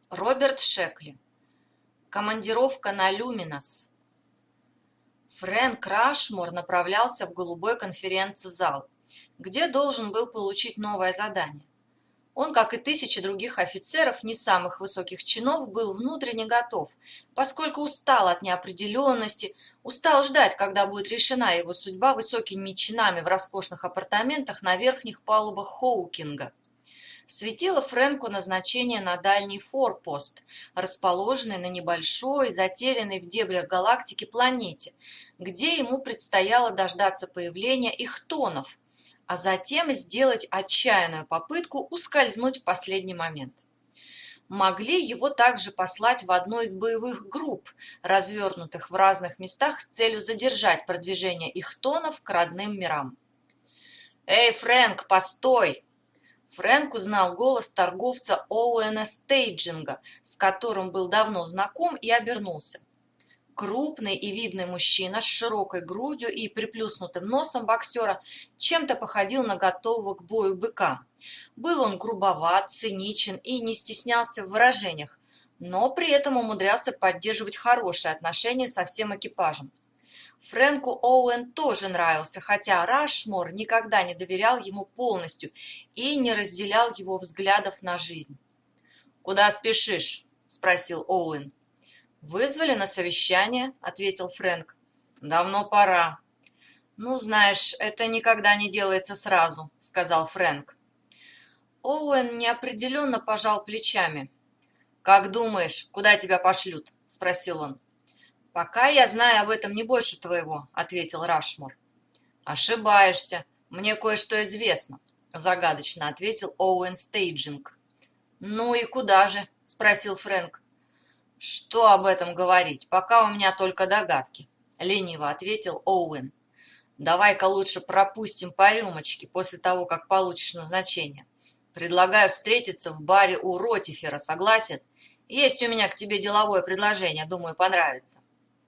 Роберт Шекли. Командировка на Люминос. Фрэнк Рашмор направлялся в голубой конференц-зал, где должен был получить новое задание. Он, как и тысячи других офицеров не самых высоких чинов, был внутренне готов, поскольку устал от неопределенности, устал ждать, когда будет решена его судьба высокими чинами в роскошных апартаментах на верхних палубах Хоукинга. Светило Фрэнку назначение на дальний форпост, расположенный на небольшой, затерянной в дебрях галактики планете, где ему предстояло дождаться появления ихтонов, а затем сделать отчаянную попытку ускользнуть в последний момент. Могли его также послать в одну из боевых групп, развернутых в разных местах с целью задержать продвижение ихтонов к родным мирам. «Эй, Фрэнк, постой!» Фрэнк узнал голос торговца Оуэна Стейджинга, с которым был давно знаком, и обернулся. Крупный и видный мужчина с широкой грудью и приплюснутым носом боксера чем-то походил на готового к бою быка. Был он грубоват, циничен и не стеснялся в выражениях, но при этом умудрялся поддерживать хорошие отношения со всем экипажем. Фрэнку Оуэн тоже нравился, хотя Рашмор никогда не доверял ему полностью и не разделял его взглядов на жизнь. «Куда спешишь?» – спросил Оуэн. «Вызвали на совещание», – ответил Фрэнк. «Давно пора». «Ну, знаешь, это никогда не делается сразу», – сказал Фрэнк. Оуэн неопределенно пожал плечами. «Как думаешь, куда тебя пошлют?» – спросил он. «Пока я знаю об этом не больше твоего», — ответил Рашмор. «Ошибаешься. Мне кое-что известно», — загадочно ответил Оуэн Стейджинг. «Ну и куда же?» — спросил Фрэнк. «Что об этом говорить? Пока у меня только догадки», — лениво ответил Оуэн. «Давай-ка лучше пропустим по рюмочке после того, как получишь назначение. Предлагаю встретиться в баре у Ротифера, согласен? Есть у меня к тебе деловое предложение, думаю, понравится».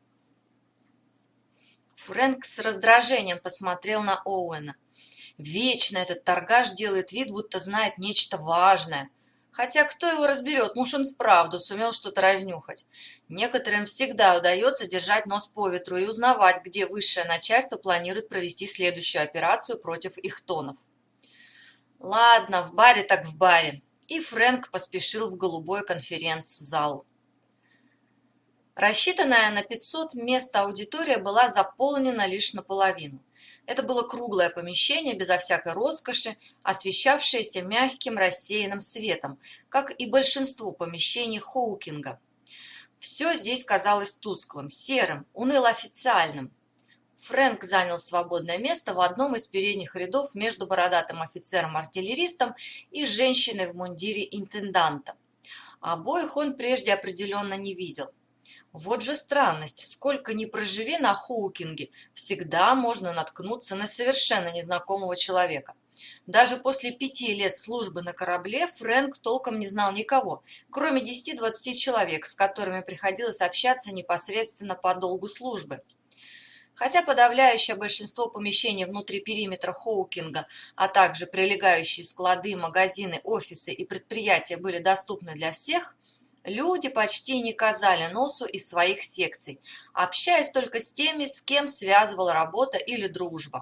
Фрэнк с раздражением посмотрел на Оуэна. Вечно этот торгаш делает вид, будто знает нечто важное. Хотя кто его разберет, муж он вправду сумел что-то разнюхать. Некоторым всегда удается держать нос по ветру и узнавать, где высшее начальство планирует провести следующую операцию против ихтонов. Ладно, в баре так в баре. И Фрэнк поспешил в голубой конференц-зал. Рассчитанная на 500 мест аудитория была заполнена лишь наполовину. Это было круглое помещение, безо всякой роскоши, освещавшееся мягким рассеянным светом, как и большинство помещений Хоукинга. Все здесь казалось тусклым, серым, уныло-официальным. Фрэнк занял свободное место в одном из передних рядов между бородатым офицером-артиллеристом и женщиной в мундире интенданта. Обоих он прежде определенно не видел. Вот же странность, сколько ни проживи на Хоукинге, всегда можно наткнуться на совершенно незнакомого человека. Даже после 5 лет службы на корабле Фрэнк толком не знал никого, кроме 10-20 человек, с которыми приходилось общаться непосредственно по долгу службы. Хотя подавляющее большинство помещений внутри периметра Хоукинга, а также прилегающие склады, магазины, офисы и предприятия были доступны для всех, люди почти не казали носу из своих секций, общаясь только с теми, с кем связывала работа или дружба.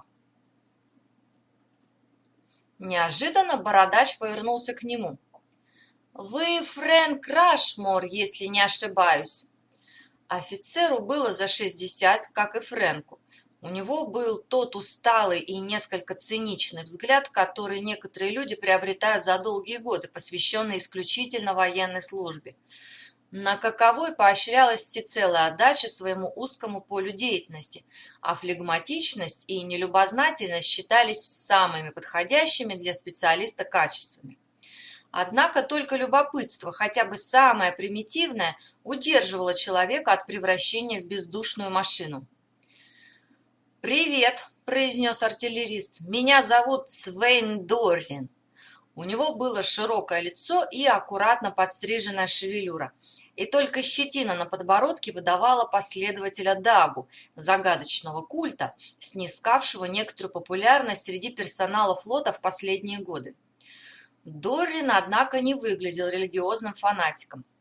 Неожиданно бородач повернулся к нему. «Вы Фрэнк Рашмор, если не ошибаюсь». Офицеру было за 60, как и Фрэнку. У него был тот усталый и несколько циничный взгляд, который некоторые люди приобретают за долгие годы, посвященные исключительно военной службе. На каковой поощрялась всецелая отдача своему узкому полю деятельности, а флегматичность и нелюбознательность считались самыми подходящими для специалиста качествами. Однако только любопытство, хотя бы самое примитивное, удерживало человека от превращения в бездушную машину. «Привет», – произнес артиллерист, – «меня зовут Свейн Дорлин». У него было широкое лицо и аккуратно подстриженная шевелюра, и только щетина на подбородке выдавала последователя Дагу, загадочного культа, снискавшего некоторую популярность среди персонала флота в последние годы. Доррин, однако, не выглядел религиозным фанатиком.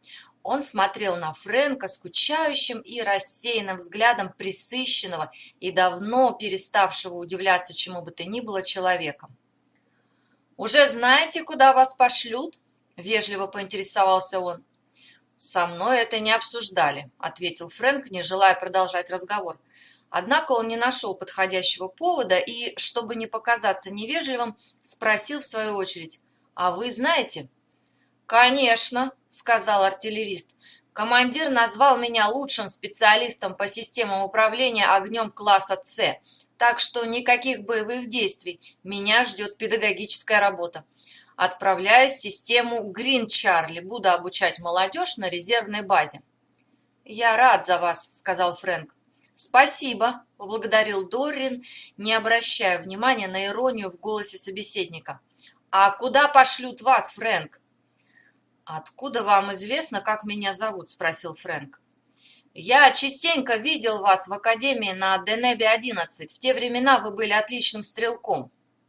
Он смотрел на Фрэнка скучающим и рассеянным взглядом пресыщенного и давно переставшего удивляться чему бы то ни было человека. «Уже знаете, куда вас пошлют?» – вежливо поинтересовался он. «Со мной это не обсуждали», – ответил Фрэнк, не желая продолжать разговор. Однако он не нашел подходящего повода и, чтобы не показаться невежливым, спросил в свою очередь: «А вы знаете?» «Конечно», – сказал артиллерист. «Командир назвал меня лучшим специалистом по системам управления огнем класса С, так что никаких боевых действий, меня ждет педагогическая работа. Отправляюсь в систему Грин Чарли, буду обучать молодежь на резервной базе». «Я рад за вас», – сказал Фрэнк. «Спасибо», – поблагодарил Доррин, не обращая внимания на иронию в голосе собеседника. «А куда пошлют вас, Фрэнк?» «Откуда вам известно, как меня зовут?» – спросил Фрэнк. «Я частенько видел вас в академии на Денебе-11. В те времена вы были отличным стрелком».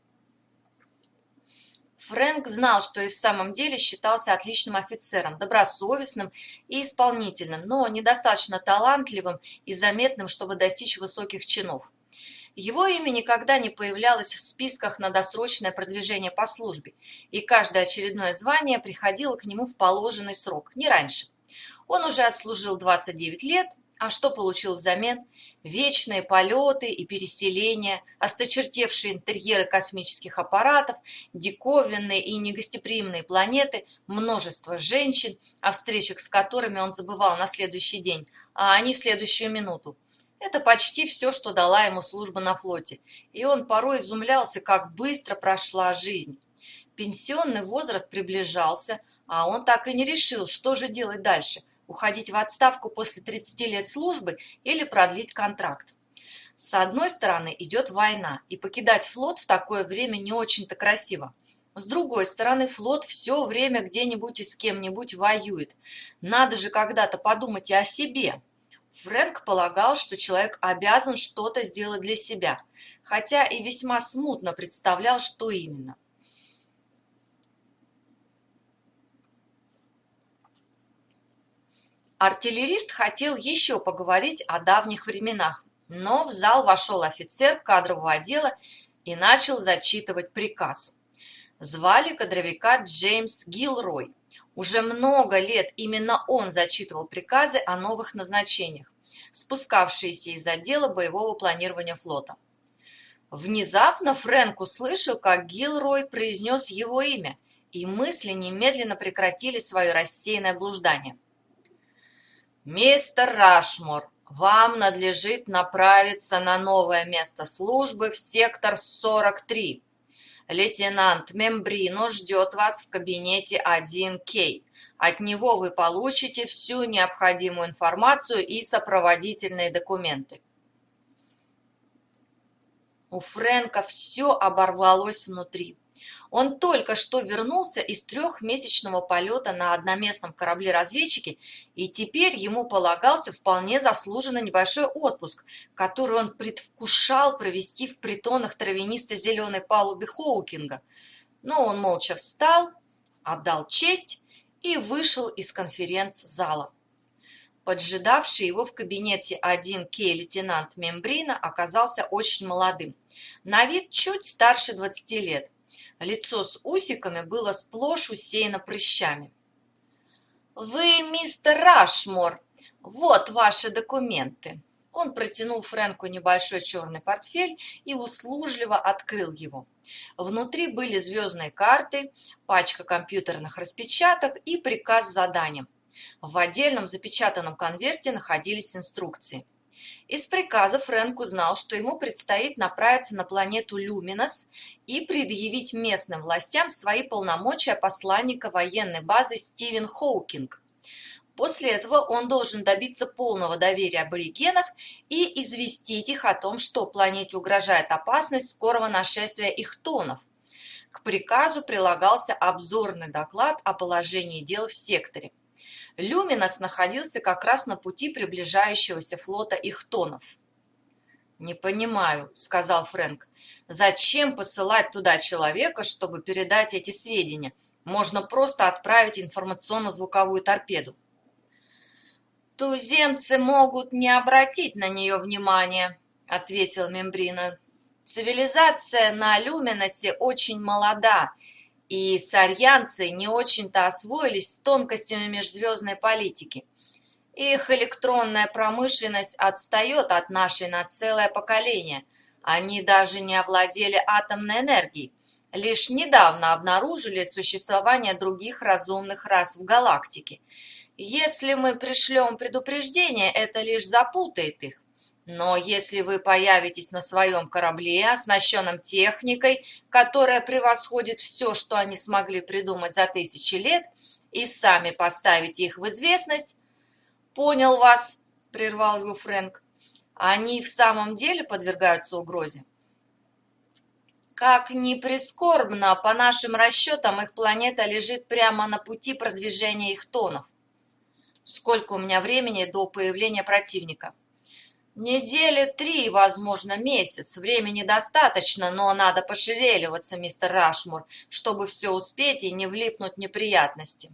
Фрэнк знал, что и в самом деле считался отличным офицером, добросовестным и исполнительным, но недостаточно талантливым и заметным, чтобы достичь высоких чинов. Его имя никогда не появлялось в списках на досрочное продвижение по службе, и каждое очередное звание приходило к нему в положенный срок, не раньше. Он уже отслужил 29 лет, а что получил взамен? Вечные полеты и переселения, осточертевшие интерьеры космических аппаратов, диковинные и негостеприимные планеты, множество женщин, о встречах с которыми он забывал на следующий день, а они в следующую минуту. Это почти все, что дала ему служба на флоте, и он порой изумлялся, как быстро прошла жизнь. Пенсионный возраст приближался, а он так и не решил, что же делать дальше – уходить в отставку после 30 лет службы или продлить контракт. С одной стороны идет война, и покидать флот в такое время не очень-то красиво. С другой стороны, флот все время где-нибудь и с кем-нибудь воюет. Надо же когда-то подумать и о себе. Фрэнк полагал, что человек обязан что-то сделать для себя, хотя и весьма смутно представлял, что именно. Артиллерист хотел еще поговорить о давних временах, но в зал вошел офицер кадрового отдела и начал зачитывать приказ. Звали кадровика Джеймс Гилрой. Уже много лет именно он зачитывал приказы о новых назначениях, спускавшиеся из отдела боевого планирования флота. Внезапно Фрэнк услышал, как Гилрой произнес его имя, и мысли немедленно прекратили свое рассеянное блуждание. «Мистер Рашмор, вам надлежит направиться на новое место службы в сектор 43. Лейтенант Мембрино ждет вас в кабинете 1К. От него вы получите всю необходимую информацию и сопроводительные документы». У Фрэнка все оборвалось внутри. Он только что вернулся из 3-месячного полета на одноместном корабле-разведчике, и теперь ему полагался вполне заслуженный небольшой отпуск, который он предвкушал провести в притонах травянисто-зеленой палубы Хоукинга. Но он молча встал, отдал честь и вышел из конференц-зала. Поджидавший его в кабинете 1К лейтенант Мембрино оказался очень молодым, на вид чуть старше 20 лет. Лицо с усиками было сплошь усеяно прыщами. «Вы мистер Рашмор, вот ваши документы». Он протянул Фрэнку небольшой черный портфель и услужливо открыл его. Внутри были звездные карты, пачка компьютерных распечаток и приказ с заданием. В отдельном запечатанном конверте находились инструкции. Из приказа Фрэнк узнал, что ему предстоит направиться на планету Люминос и предъявить местным властям свои полномочия посланника военной базы Стивен Хоукинг. После этого он должен добиться полного доверия аборигенов и известить их о том, что планете угрожает опасность скорого нашествия ихтонов. К приказу прилагался обзорный доклад о положении дел в секторе. Люминос находился как раз на пути приближающегося флота ихтонов. «Не понимаю», — сказал Фрэнк, — «зачем посылать туда человека, чтобы передать эти сведения? Можно просто отправить информационно-звуковую торпеду». «Туземцы могут не обратить на нее внимания», — ответил Мембрина. «Цивилизация на Люминосе очень молода, и сарьянцы не очень-то освоились с тонкостями межзвездной политики. Их электронная промышленность отстает от нашей на целое поколение. Они даже не овладели атомной энергией. Лишь недавно обнаружили существование других разумных рас в галактике. Если мы пришлем предупреждение, это лишь запутает их. Но если вы появитесь на своем корабле, оснащенном техникой, которая превосходит все, что они смогли придумать за тысячи лет, и сами поставите их в известность...» «Понял вас», — прервал его Фрэнк. «Они в самом деле подвергаются угрозе?» «Как ни прискорбно, по нашим расчетам, их планета лежит прямо на пути продвижения их тонов. Сколько у меня времени до появления противника?» «Недели 3, возможно, месяц. Времени достаточно, но надо пошевеливаться, мистер Рашмор, чтобы все успеть и не влипнуть в неприятности».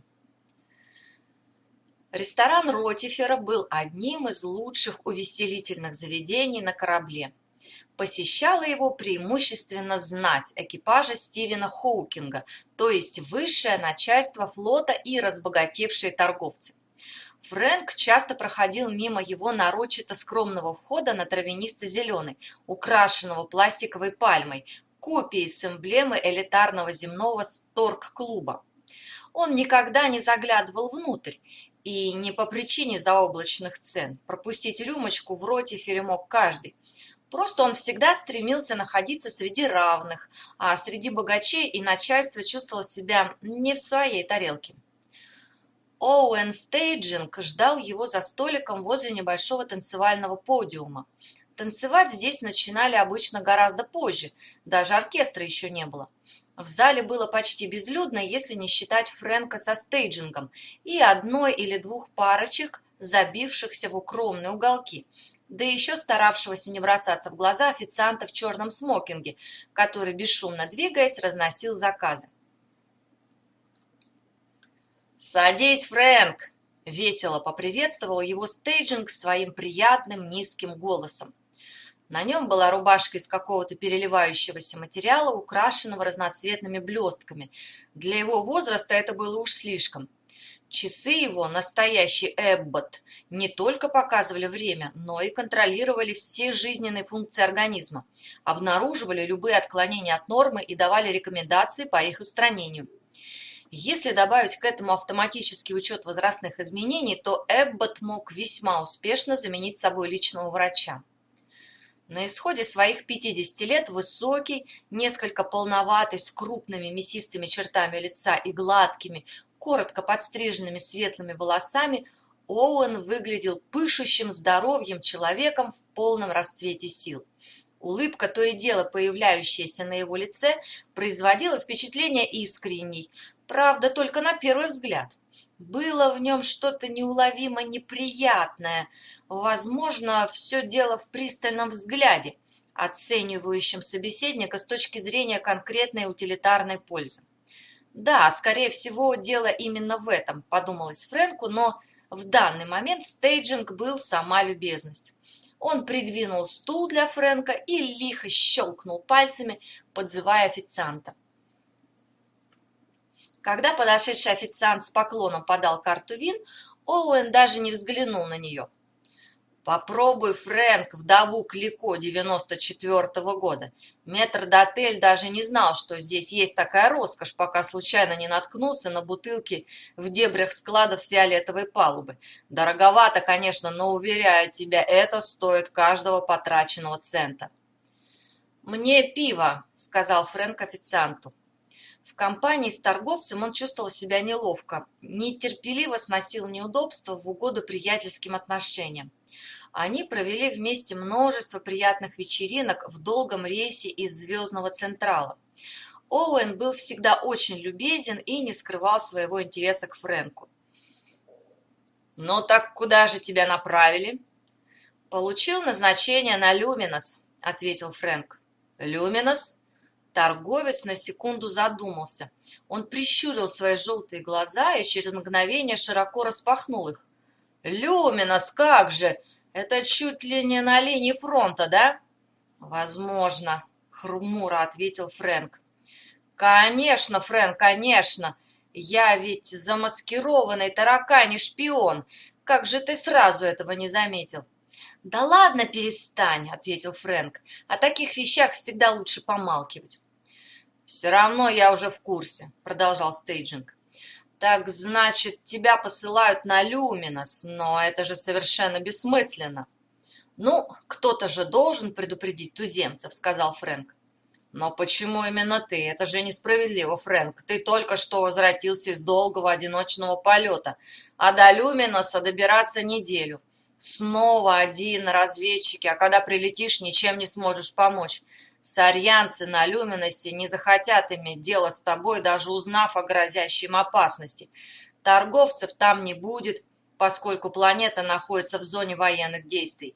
Ресторан Ротифера был одним из лучших увеселительных заведений на корабле. Посещала его преимущественно знать экипажа Стивена Хоукинга, то есть высшее начальство флота и разбогатевшие торговцы. Фрэнк часто проходил мимо его нарочито скромного входа на травянисто-зеленый, украшенного пластиковой пальмой, копией с эмблемой элитарного земного торг-клуба. Он никогда не заглядывал внутрь, и не по причине заоблачных цен. Пропустить рюмочку в Ротифере мог каждый. Просто он всегда стремился находиться среди равных, а среди богачей и начальства чувствовал себя не в своей тарелке. Оуэн Стейджинг ждал его за столиком возле небольшого танцевального подиума. Танцевать здесь начинали обычно гораздо позже, даже оркестра еще не было. В зале было почти безлюдно, если не считать Фрэнка со Стейджингом и одной или двух парочек, забившихся в укромные уголки, да еще старавшегося не бросаться в глаза официанта в черном смокинге, который, бесшумно двигаясь, разносил заказы. «Садись, Фрэнк!» – весело поприветствовал его Стейджинг своим приятным низким голосом. На нем была рубашка из какого-то переливающегося материала, украшенного разноцветными блестками. Для его возраста это было уж слишком. Часы его, настоящий Эбботт, не только показывали время, но и контролировали все жизненные функции организма, обнаруживали любые отклонения от нормы и давали рекомендации по их устранению. Если добавить к этому автоматический учет возрастных изменений, то Эбботт мог весьма успешно заменить собой личного врача. На исходе своих 50 лет высокий, несколько полноватый, с крупными мясистыми чертами лица и гладкими, коротко подстриженными светлыми волосами, Оуэн выглядел пышущим здоровьем человеком в полном расцвете сил. Улыбка, то и дело появляющаяся на его лице, производила впечатление искренней, правда, только на первый взгляд. Было в нем что-то неуловимо неприятное. Возможно, все дело в пристальном взгляде, оценивающем собеседника с точки зрения конкретной утилитарной пользы. Да, скорее всего, дело именно в этом, подумалось Фрэнку, но в данный момент Стейджинг был сама любезность. Он придвинул стул для Фрэнка и лихо щелкнул пальцами, подзывая официанта. Когда подошедший официант с поклоном подал карту вин, Оуэн даже не взглянул на нее. «Попробуй, Фрэнк, вдову Клико 94-го года. Метрдотель даже не знал, что здесь есть такая роскошь, пока случайно не наткнулся на бутылки в дебрях складов фиолетовой палубы. Дороговато, конечно, но, уверяю тебя, это стоит каждого потраченного цента». «Мне пиво», — сказал Фрэнк официанту. В компании с торговцем он чувствовал себя неловко, нетерпеливо сносил неудобства в угоду приятельским отношениям. Они провели вместе множество приятных вечеринок в долгом рейсе из Звездного Централа. Оуэн был всегда очень любезен и не скрывал своего интереса к Фрэнку. «Ну так куда же тебя направили?» «Получил назначение на Люминос», — ответил Фрэнк. «Люминос?» Торговец на секунду задумался. Он прищурил свои желтые глаза и через мгновение широко распахнул их. Люминос, как же? Это чуть ли не на линии фронта, да? Возможно, хмуро ответил Фрэнк. Конечно, Фрэнк, конечно. Я ведь замаскированный тараканий шпион. Как же ты сразу этого не заметил? Да ладно, перестань, ответил Фрэнк. О таких вещах всегда лучше помалкивать. Все равно я уже в курсе, продолжал Стейджинг. Так значит, тебя посылают на Люминос, но это же совершенно бессмысленно. Ну, кто-то же должен предупредить туземцев, сказал Фрэнк. Но почему именно ты? Это же несправедливо, Фрэнк. Ты только что возвратился из долгого одиночного полета, а до Люминоса добираться неделю. Снова один на разведчике, а когда прилетишь, ничем не сможешь помочь. Сарьянцы на Люминосе не захотят иметь дело с тобой, даже узнав о грозящей им опасности. Торговцев там не будет, поскольку планета находится в зоне военных действий.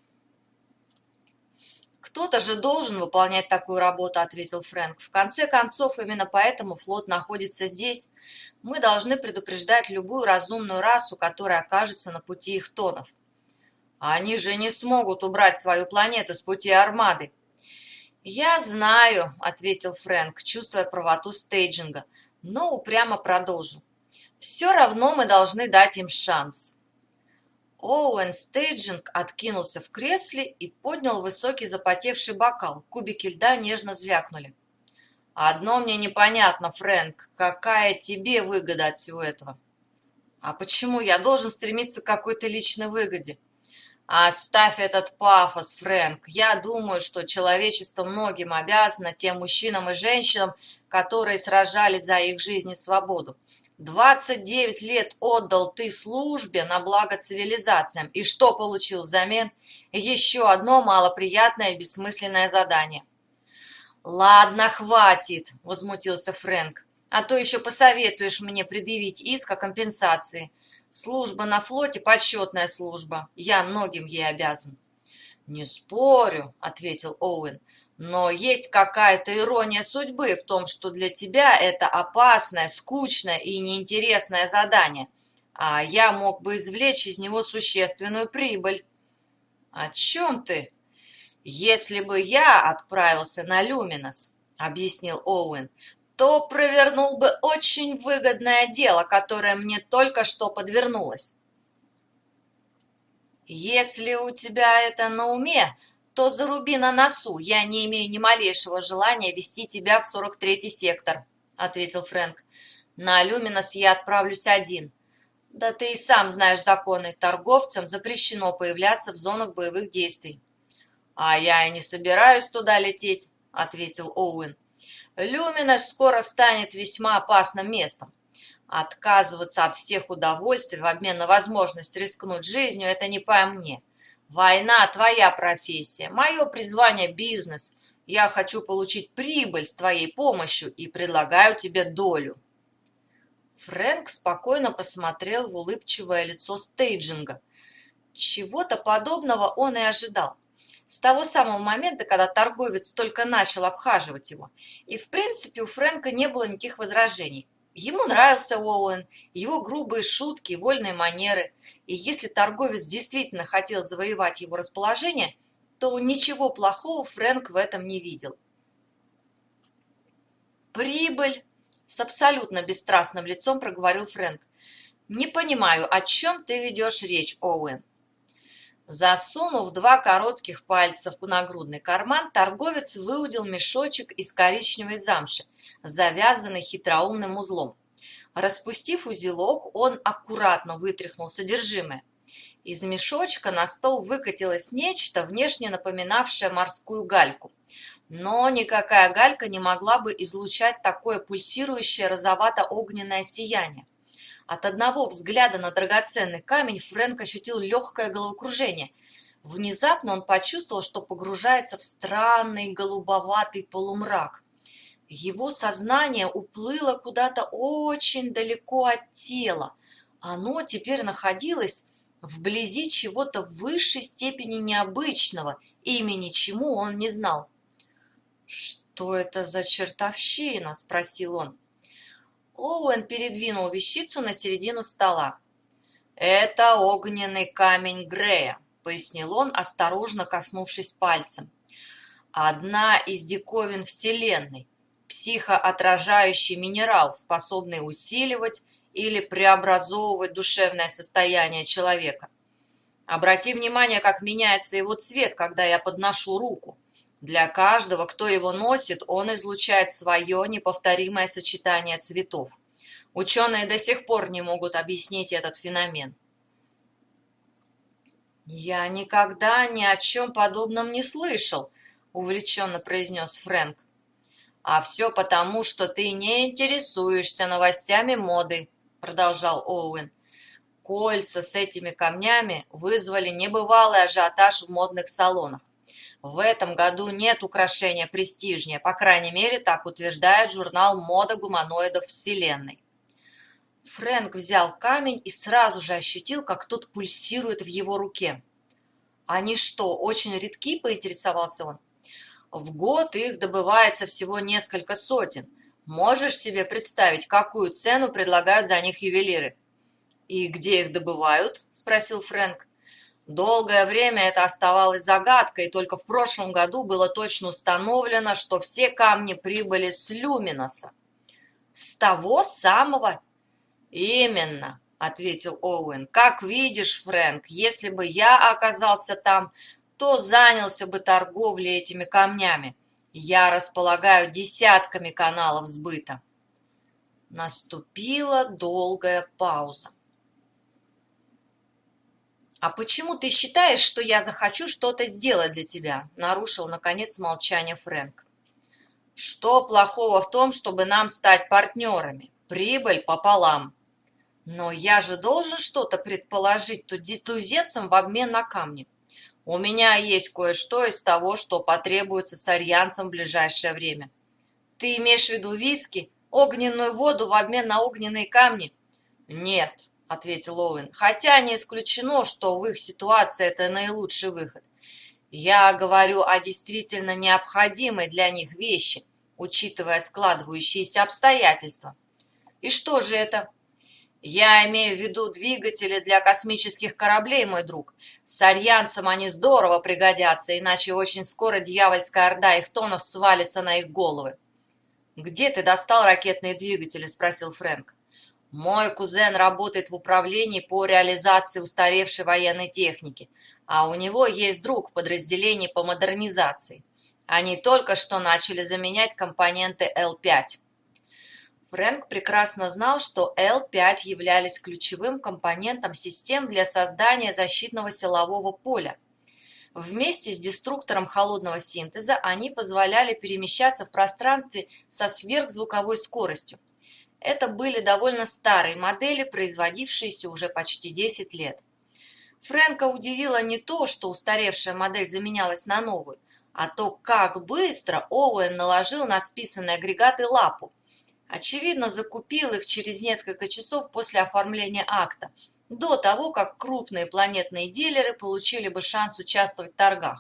«Кто-то же должен выполнять такую работу», — ответил Фрэнк. «В конце концов, именно поэтому флот находится здесь. Мы должны предупреждать любую разумную расу, которая окажется на пути их тонов». «Они же не смогут убрать свою планету с пути армады». «Я знаю», — ответил Фрэнк, чувствуя правоту Стейджинга, но упрямо продолжил. «Все равно мы должны дать им шанс». Оуэн Стейджинг откинулся в кресле и поднял высокий запотевший бокал. Кубики льда нежно звякнули. «Одно мне непонятно, Фрэнк, какая тебе выгода от всего этого?» «А почему я должен стремиться к какой-то личной выгоде?» «Оставь этот пафос, Фрэнк. Я думаю, что человечество многим обязано тем мужчинам и женщинам, которые сражались за их жизнь и свободу. 29 лет отдал ты службе на благо цивилизациям, и что получил взамен? Еще одно малоприятное и бессмысленное задание». «Ладно, хватит», — возмутился Фрэнк, «а то еще посоветуешь мне предъявить иск о компенсации. Служба на флоте — почетная служба, я многим ей обязан». «Не спорю», — ответил Оуэн, «но есть какая-то ирония судьбы в том, что для тебя это опасное, скучное и неинтересное задание, а я мог бы извлечь из него существенную прибыль». «О чем ты?» «Если бы я отправился на Люминос», — объяснил Оуэн, «то провернул бы очень выгодное дело, которое мне только что подвернулось». «Если у тебя это на уме, то заруби на носу, я не имею ни малейшего желания вести тебя в 43-й сектор», — ответил Фрэнк. «На Люминос я отправлюсь один. Да ты и сам знаешь законы, торговцам запрещено появляться в зонах боевых действий». «А я и не собираюсь туда лететь», — ответил Оуэн. «Люминос скоро станет весьма опасным местом. Отказываться от всех удовольствий в обмен на возможность рискнуть жизнью — это не по мне. Война — твоя профессия, мое призвание — бизнес. Я хочу получить прибыль с твоей помощью и предлагаю тебе долю». Фрэнк спокойно посмотрел в улыбчивое лицо Стейджинга. Чего-то подобного он и ожидал. С того самого момента, когда торговец только начал обхаживать его. И, в принципе, у Фрэнка не было никаких возражений. Ему нравился Оуэн, его грубые шутки и вольные манеры. И если торговец действительно хотел завоевать его расположение, то ничего плохого Фрэнк в этом не видел. «Прибыль!» — с абсолютно бесстрастным лицом проговорил Фрэнк. «Не понимаю, о чем ты ведешь речь, Оуэн?» Засунув два коротких пальца в нагрудный карман, торговец выудил мешочек из коричневой замши, завязанный хитроумным узлом. Распустив узелок, он аккуратно вытряхнул содержимое. Из мешочка на стол выкатилось нечто, внешне напоминавшее морскую гальку. Но никакая галька не могла бы излучать такое пульсирующее розовато-огненное сияние. От одного взгляда на драгоценный камень Фрэнк ощутил легкое головокружение. Внезапно он почувствовал, что погружается в странный голубоватый полумрак. Его сознание уплыло куда-то очень далеко от тела. Оно теперь находилось вблизи чего-то в высшей степени необычного, имени чему он не знал. «Что это за чертовщина?» – спросил он. Оуэн передвинул вещицу на середину стола. «Это огненный камень Грея», — пояснил он, осторожно коснувшись пальцем. «Одна из диковин Вселенной, психоотражающий минерал, способный усиливать или преобразовывать душевное состояние человека. Обрати внимание, как меняется его цвет, когда я подношу руку. Для каждого, кто его носит, он излучает свое неповторимое сочетание цветов. Ученые до сих пор не могут объяснить этот феномен». «Я никогда ни о чем подобном не слышал», — увлеченно произнес Фрэнк. «А все потому, что ты не интересуешься новостями моды», — продолжал Оуэн. «Кольца с этими камнями вызвали небывалый ажиотаж в модных салонах. В этом году нет украшения престижнее, по крайней мере, так утверждает журнал «Мода гуманоидов Вселенной». Фрэнк взял камень и сразу же ощутил, как тот пульсирует в его руке. «Они что, очень редки?» – поинтересовался он. «В год их добывается всего несколько сотен. Можешь себе представить, какую цену предлагают за них ювелиры?» «И где их добывают?» – спросил Фрэнк. «Долгое время это оставалось загадкой, и только в прошлом году было точно установлено, что все камни прибыли с Люминоса». «С того самого?» «Именно», — ответил Оуэн. «Как видишь, Фрэнк, если бы я оказался там, то занялся бы торговлей этими камнями. Я располагаю десятками каналов сбыта». Наступила долгая пауза. «А почему ты считаешь, что я захочу что-то сделать для тебя?» — нарушил, наконец, молчание Фрэнк. «Что плохого в том, чтобы нам стать партнерами? Прибыль пополам». «Но я же должен что-то предположить туземцам в обмен на камни. У меня есть кое-что из того, что потребуется сарьянцам в ближайшее время». «Ты имеешь в виду виски, огненную воду в обмен на огненные камни?» «Нет», — ответил Оуэн, «хотя не исключено, что в их ситуации это наилучший выход. Я говорю о действительно необходимой для них вещи, учитывая складывающиеся обстоятельства». «И что же это?» «Я имею в виду двигатели для космических кораблей, мой друг. Сарьянцам они здорово пригодятся, иначе очень скоро дьявольская орда ихтонов свалится на их головы». «Где ты достал ракетные двигатели?» – спросил Фрэнк. «Мой кузен работает в управлении по реализации устаревшей военной техники, а у него есть друг в подразделении по модернизации. Они только что начали заменять компоненты Л-5». Фрэнк прекрасно знал, что Л-5 являлись ключевым компонентом систем для создания защитного силового поля. Вместе с деструктором холодного синтеза они позволяли перемещаться в пространстве со сверхзвуковой скоростью. Это были довольно старые модели, производившиеся уже почти 10 лет. Фрэнка удивило не то, что устаревшая модель заменялась на новую, а то, как быстро Оуэн наложил на списанные агрегаты лапу. Очевидно, закупил их через несколько часов после оформления акта, до того, как крупные планетные дилеры получили бы шанс участвовать в торгах.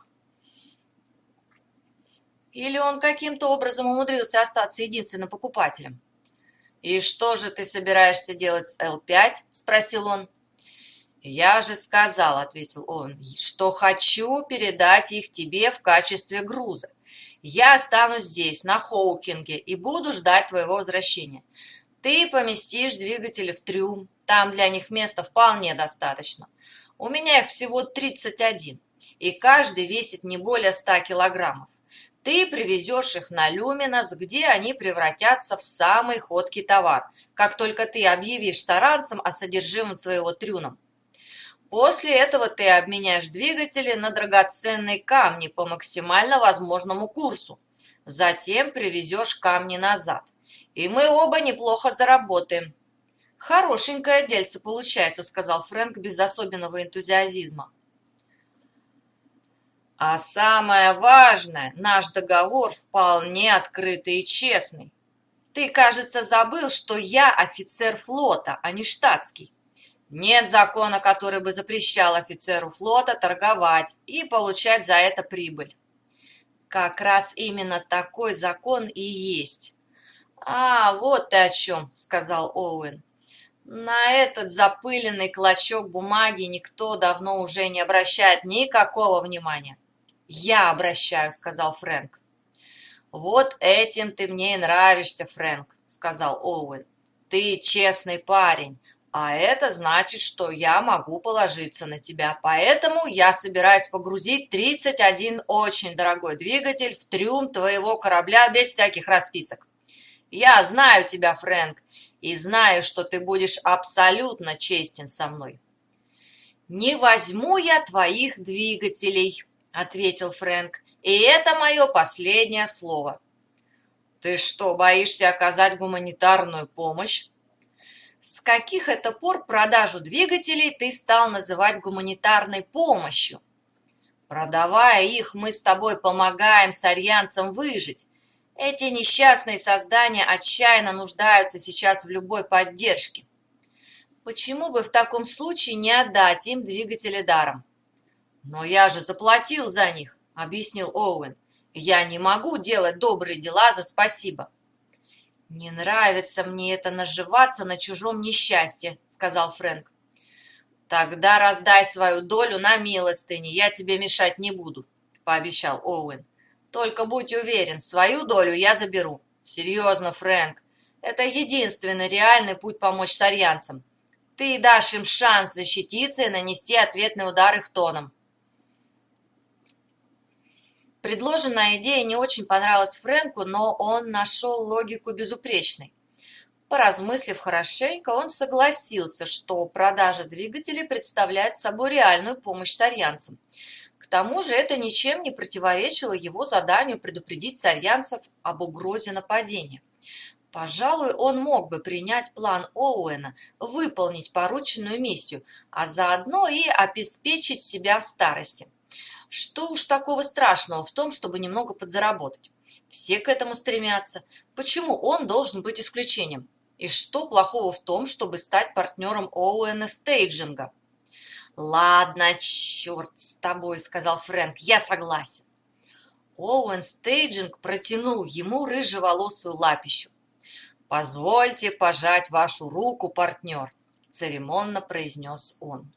Или он каким-то образом умудрился остаться единственным покупателем. «И что же ты собираешься делать с Л-5?» – спросил он. «Я же сказал», – ответил он, – «что хочу передать их тебе в качестве груза. Я останусь здесь, на Хоукинге, и буду ждать твоего возвращения. Ты поместишь двигатели в трюм, там для них места вполне достаточно. У меня их всего 31, и каждый весит не более 100 килограммов. Ты привезешь их на Люминос, где они превратятся в самый ходкий товар, как только ты объявишь саранцам о содержимом своего трюна. После этого ты обменяешь двигатели на драгоценные камни по максимально возможному курсу. Затем привезешь камни назад. И мы оба неплохо заработаем». «Хорошенькое дельце получается», — сказал Фрэнк без особенного энтузиазма. «А самое важное, наш договор вполне открытый и честный. Ты, кажется, забыл, что я офицер флота, а не штатский. Нет закона, который бы запрещал офицеру флота торговать и получать за это прибыль». «Как раз именно такой закон и есть». «А, вот ты о чем», — сказал Оуэн. На этот запыленный клочок бумаги никто давно уже не обращает никакого внимания. «Я обращаю», — сказал Фрэнк. «Вот этим ты мне и нравишься, Фрэнк», — сказал Оуэн. «Ты честный парень, а это значит, что я могу положиться на тебя. Поэтому я собираюсь погрузить 31 очень дорогой двигатель в трюм твоего корабля без всяких расписок. Я знаю тебя, Фрэнк, и знаю, что ты будешь абсолютно честен со мной». «Не возьму я твоих двигателей», — ответил Фрэнк, — «и это мое последнее слово». «Ты что, боишься оказать гуманитарную помощь?» «С каких это пор продажу двигателей ты стал называть гуманитарной помощью? Продавая их, мы с тобой помогаем сарьянцам выжить. Эти несчастные создания отчаянно нуждаются сейчас в любой поддержке. Почему бы в таком случае не отдать им двигатели даром?» «Но я же заплатил за них», — объяснил Оуэн. «Я не могу делать добрые дела за спасибо». «Не нравится мне это наживаться на чужом несчастье», — сказал Фрэнк. «Тогда раздай свою долю на милостыне, я тебе мешать не буду», — пообещал Оуэн. «Только будь уверен, свою долю я заберу. Серьезно, Фрэнк, это единственный реальный путь помочь сарьянцам. Ты дашь им шанс защититься и нанести ответный удар их тоном». Предложенная идея не очень понравилась Фрэнку, но он нашел логику безупречной. Поразмыслив хорошенько, он согласился, что продажа двигателей представляет собой реальную помощь сарьянцам. К тому же это ничем не противоречило его заданию предупредить сарьянцев об угрозе нападения. Пожалуй, он мог бы принять план Оуэна, выполнить порученную миссию, а заодно и обеспечить себя в старости. Что уж такого страшного в том, чтобы немного подзаработать? Все к этому стремятся. Почему он должен быть исключением? И что плохого в том, чтобы стать партнером Оуэна Стейджинга? «Ладно, черт с тобой», — сказал Фрэнк, — «я согласен». Оуэн Стейджинг протянул ему рыжеволосую лапищу. «Позвольте пожать вашу руку, партнер», — церемонно произнес он.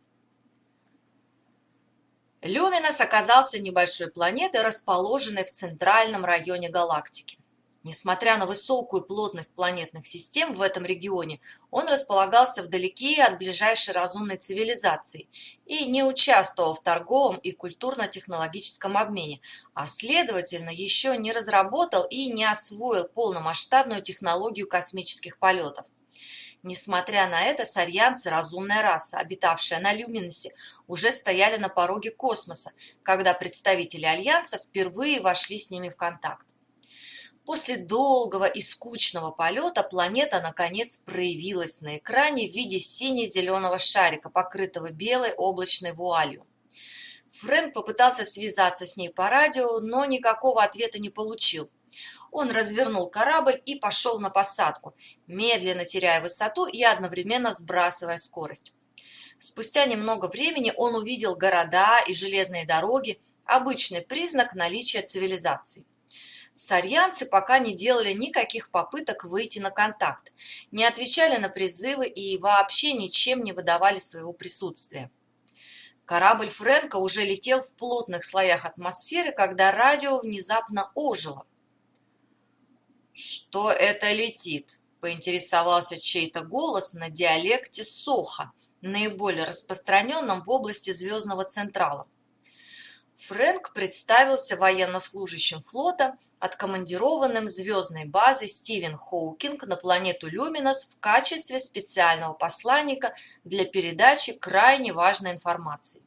Люминос оказался небольшой планетой, расположенной в центральном районе галактики. Несмотря на высокую плотность планетных систем в этом регионе, он располагался вдалеке от ближайшей разумной цивилизации и не участвовал в торговом и культурно-технологическом обмене, а следовательно еще не разработал и не освоил полномасштабную технологию космических полетов. Несмотря на это, сарьянцы, разумная раса, обитавшая на Люминосе, уже стояли на пороге космоса, когда представители Альянса впервые вошли с ними в контакт. После долгого и скучного полета планета наконец проявилась на экране в виде сине-зеленого шарика, покрытого белой облачной вуалью. Фрэнк попытался связаться с ней по радио, но никакого ответа не получил. Он развернул корабль и пошел на посадку, медленно теряя высоту и одновременно сбрасывая скорость. Спустя немного времени он увидел города и железные дороги, обычный признак наличия цивилизации. Сарьянцы пока не делали никаких попыток выйти на контакт, не отвечали на призывы и вообще ничем не выдавали своего присутствия. Корабль Фрэнка уже летел в плотных слоях атмосферы, когда радио внезапно ожило. «Что это летит?» – поинтересовался чей-то голос на диалекте Соха, наиболее распространенном в области Звездного Централа. Фрэнк представился военнослужащим флота, откомандированным звездной базой Стивен Хоукинг на планету Люминос в качестве специального посланника для передачи крайне важной информации.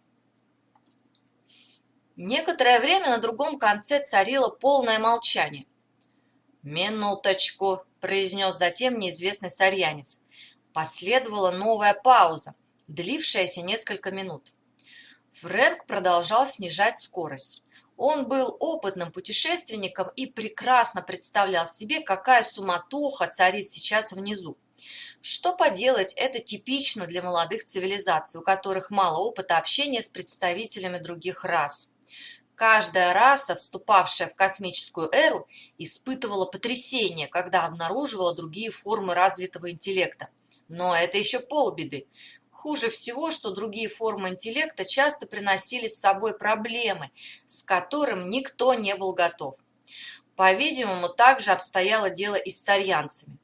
Некоторое время на другом конце царило полное молчание. «Минуточку», – произнес затем неизвестный сарьянец. Последовала новая пауза, длившаяся несколько минут. Фрэнк продолжал снижать скорость. Он был опытным путешественником и прекрасно представлял себе, какая суматоха царит сейчас внизу. Что поделать, это типично для молодых цивилизаций, у которых мало опыта общения с представителями других рас. Каждая раса, вступавшая в космическую эру, испытывала потрясение, когда обнаруживала другие формы развитого интеллекта. Но это еще полбеды. Хуже всего, что другие формы интеллекта часто приносили с собой проблемы, с которым никто не был готов. По-видимому, так же обстояло дело и с сарианцами.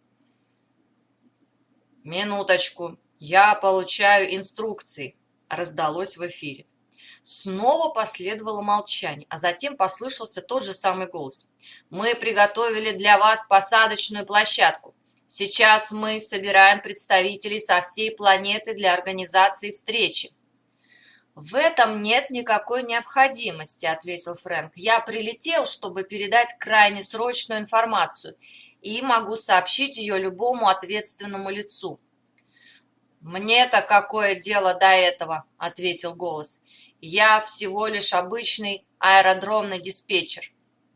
«Минуточку, я получаю инструкции», – раздалось в эфире. Снова последовало молчание, а затем послышался тот же самый голос. «Мы приготовили для вас посадочную площадку. Сейчас мы собираем представителей со всей планеты для организации встречи». «В этом нет никакой необходимости», – ответил Фрэнк. «Я прилетел, чтобы передать крайне срочную информацию, и могу сообщить ее любому ответственному лицу». «Мне-то какое дело до этого?» – ответил голос. «Я всего лишь обычный аэродромный диспетчер».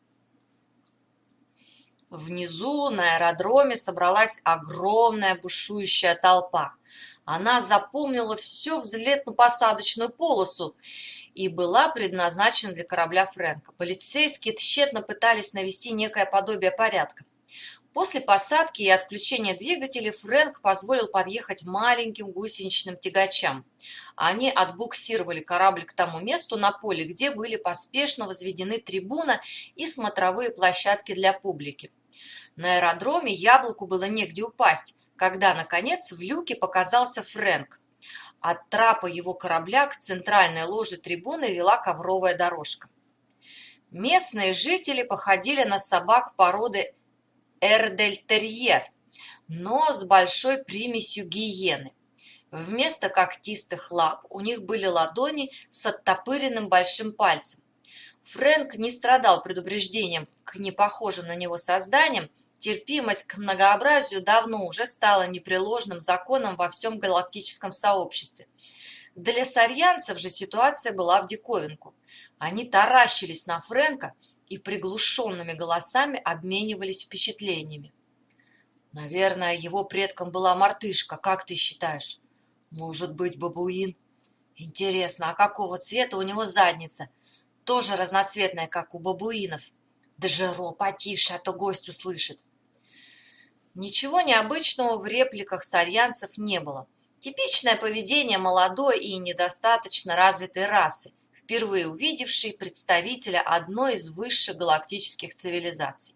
Внизу на аэродроме собралась огромная бушующая толпа. Она заполнила всю взлетно-посадочную полосу и была предназначена для корабля Фрэнка. Полицейские тщетно пытались навести некое подобие порядка. После посадки и отключения двигателей Фрэнк позволил подъехать маленьким гусеничным тягачам. Они отбуксировали корабль к тому месту на поле, где были поспешно возведены трибуна и смотровые площадки для публики. На аэродроме Яблоку было негде упасть, когда, наконец, в люке показался Фрэнк. От трапа его корабля к центральной ложе трибуны вела ковровая дорожка. Местные жители походили на собак породы эрдельтерьер, но с большой примесью гиены. Вместо когтистых лап у них были ладони с оттопыренным большим пальцем. Фрэнк не страдал предубеждением к непохожим на него созданиям, терпимость к многообразию давно уже стала непреложным законом во всем галактическом сообществе. Для сарианцев же ситуация была в диковинку. Они таращились на Фрэнка и приглушенными голосами обменивались впечатлениями. «Наверное, его предком была мартышка, как ты считаешь? Может быть, бабуин? Интересно, а какого цвета у него задница? Тоже разноцветная, как у бабуинов. Джеро, потише, а то гость услышит». Ничего необычного в репликах сарианцев не было. Типичное поведение молодой и недостаточно развитой расы, впервые увидевшей представителя одной из высших галактических цивилизаций.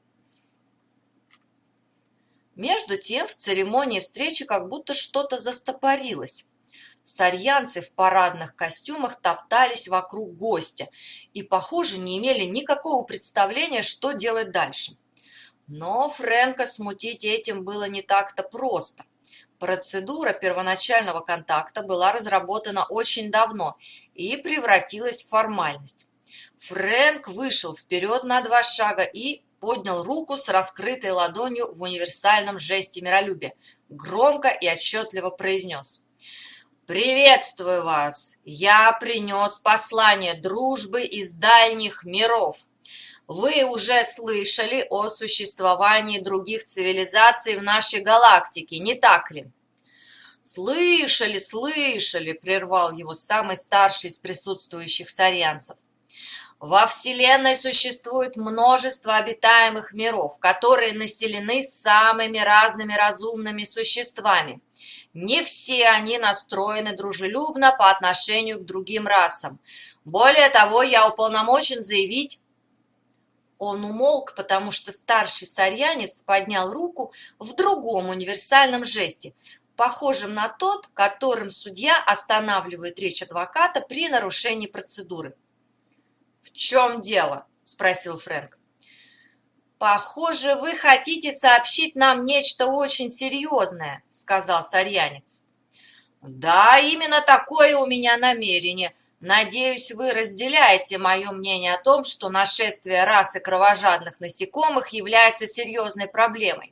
Между тем, в церемонии встречи как будто что-то застопорилось. Сарианцы в парадных костюмах топтались вокруг гостя и, похоже, не имели никакого представления, что делать дальше. Но Фрэнка смутить этим было не так-то просто. Процедура первоначального контакта была разработана очень давно и превратилась в формальность. Фрэнк вышел вперед на 2 шага и поднял руку с раскрытой ладонью в универсальном жесте миролюбия, громко и отчетливо произнес: «Приветствую вас! Я принес послание дружбы из дальних миров. Вы уже слышали о существовании других цивилизаций в нашей галактике, не так ли?» «Слышали, слышали», – прервал его самый старший из присутствующих сарианцев. «Во Вселенной существует множество обитаемых миров, которые населены самыми разными разумными существами. Не все они настроены дружелюбно по отношению к другим расам. Более того, я уполномочен заявить...» Он умолк, потому что старший сарианец поднял руку в другом универсальном жесте, похожем на тот, которым судья останавливает речь адвоката при нарушении процедуры. «В чем дело?» – спросил Фрэнк. «Похоже, вы хотите сообщить нам нечто очень серьезное», – сказал сарианец. «Да, именно такое у меня намерение. Надеюсь, вы разделяете мое мнение о том, что нашествие расы кровожадных насекомых является серьезной проблемой».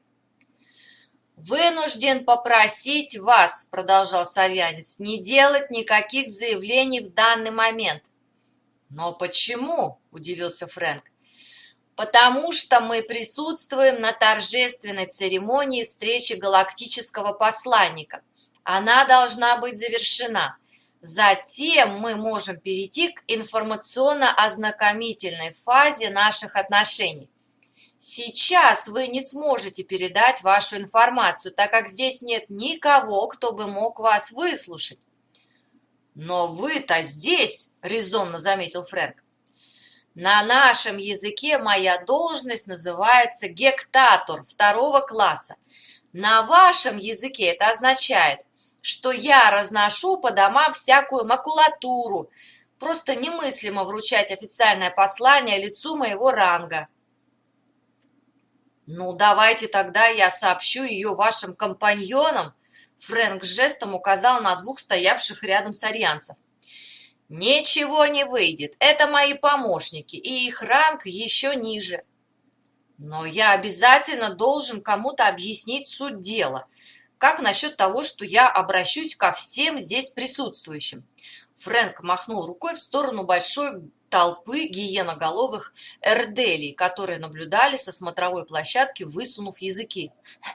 «Вынужден попросить вас, — продолжал сарианец, — не делать никаких заявлений в данный момент». «Но почему?» – удивился Фрэнк. «Потому что мы присутствуем на торжественной церемонии встречи галактического посланника. Она должна быть завершена. Затем мы можем перейти к информационно-ознакомительной фазе наших отношений. Сейчас вы не сможете передать вашу информацию, так как здесь нет никого, кто бы мог вас выслушать. Но вы-то здесь, резонно заметил Фрэнк. На нашем языке моя должность называется гектатор второго класса. На вашем языке это означает, что я разношу по домам всякую макулатуру. Просто немыслимо вручать официальное послание лицу моего ранга. Ну, давайте тогда я сообщу ее вашим компаньонам. Фрэнк жестом указал на двух стоявших рядом сарианцев. Ничего не выйдет, это мои помощники, и их ранг еще ниже. Но я обязательно должен кому-то объяснить суть дела. Как насчет того, что я обращусь ко всем здесь присутствующим? Фрэнк махнул рукой в сторону большой толпы гиеноголовых эрделей, которые наблюдали со смотровой площадки, высунув языки.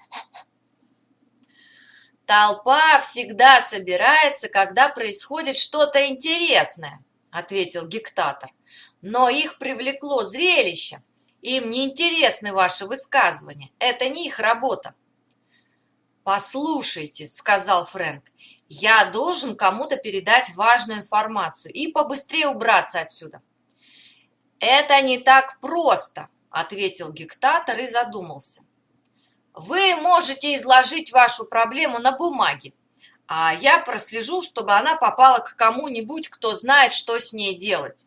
«Толпа всегда собирается, когда происходит что-то интересное», — ответил гектатор. «Но их привлекло зрелище. Им не интересны ваши высказывания. Это не их работа». «Послушайте», — сказал Фрэнк, — «я должен кому-то передать важную информацию и побыстрее убраться отсюда». «Это не так просто», — ответил гектатор и задумался. «Вы можете изложить вашу проблему на бумаге, а я прослежу, чтобы она попала к кому-нибудь, кто знает, что с ней делать».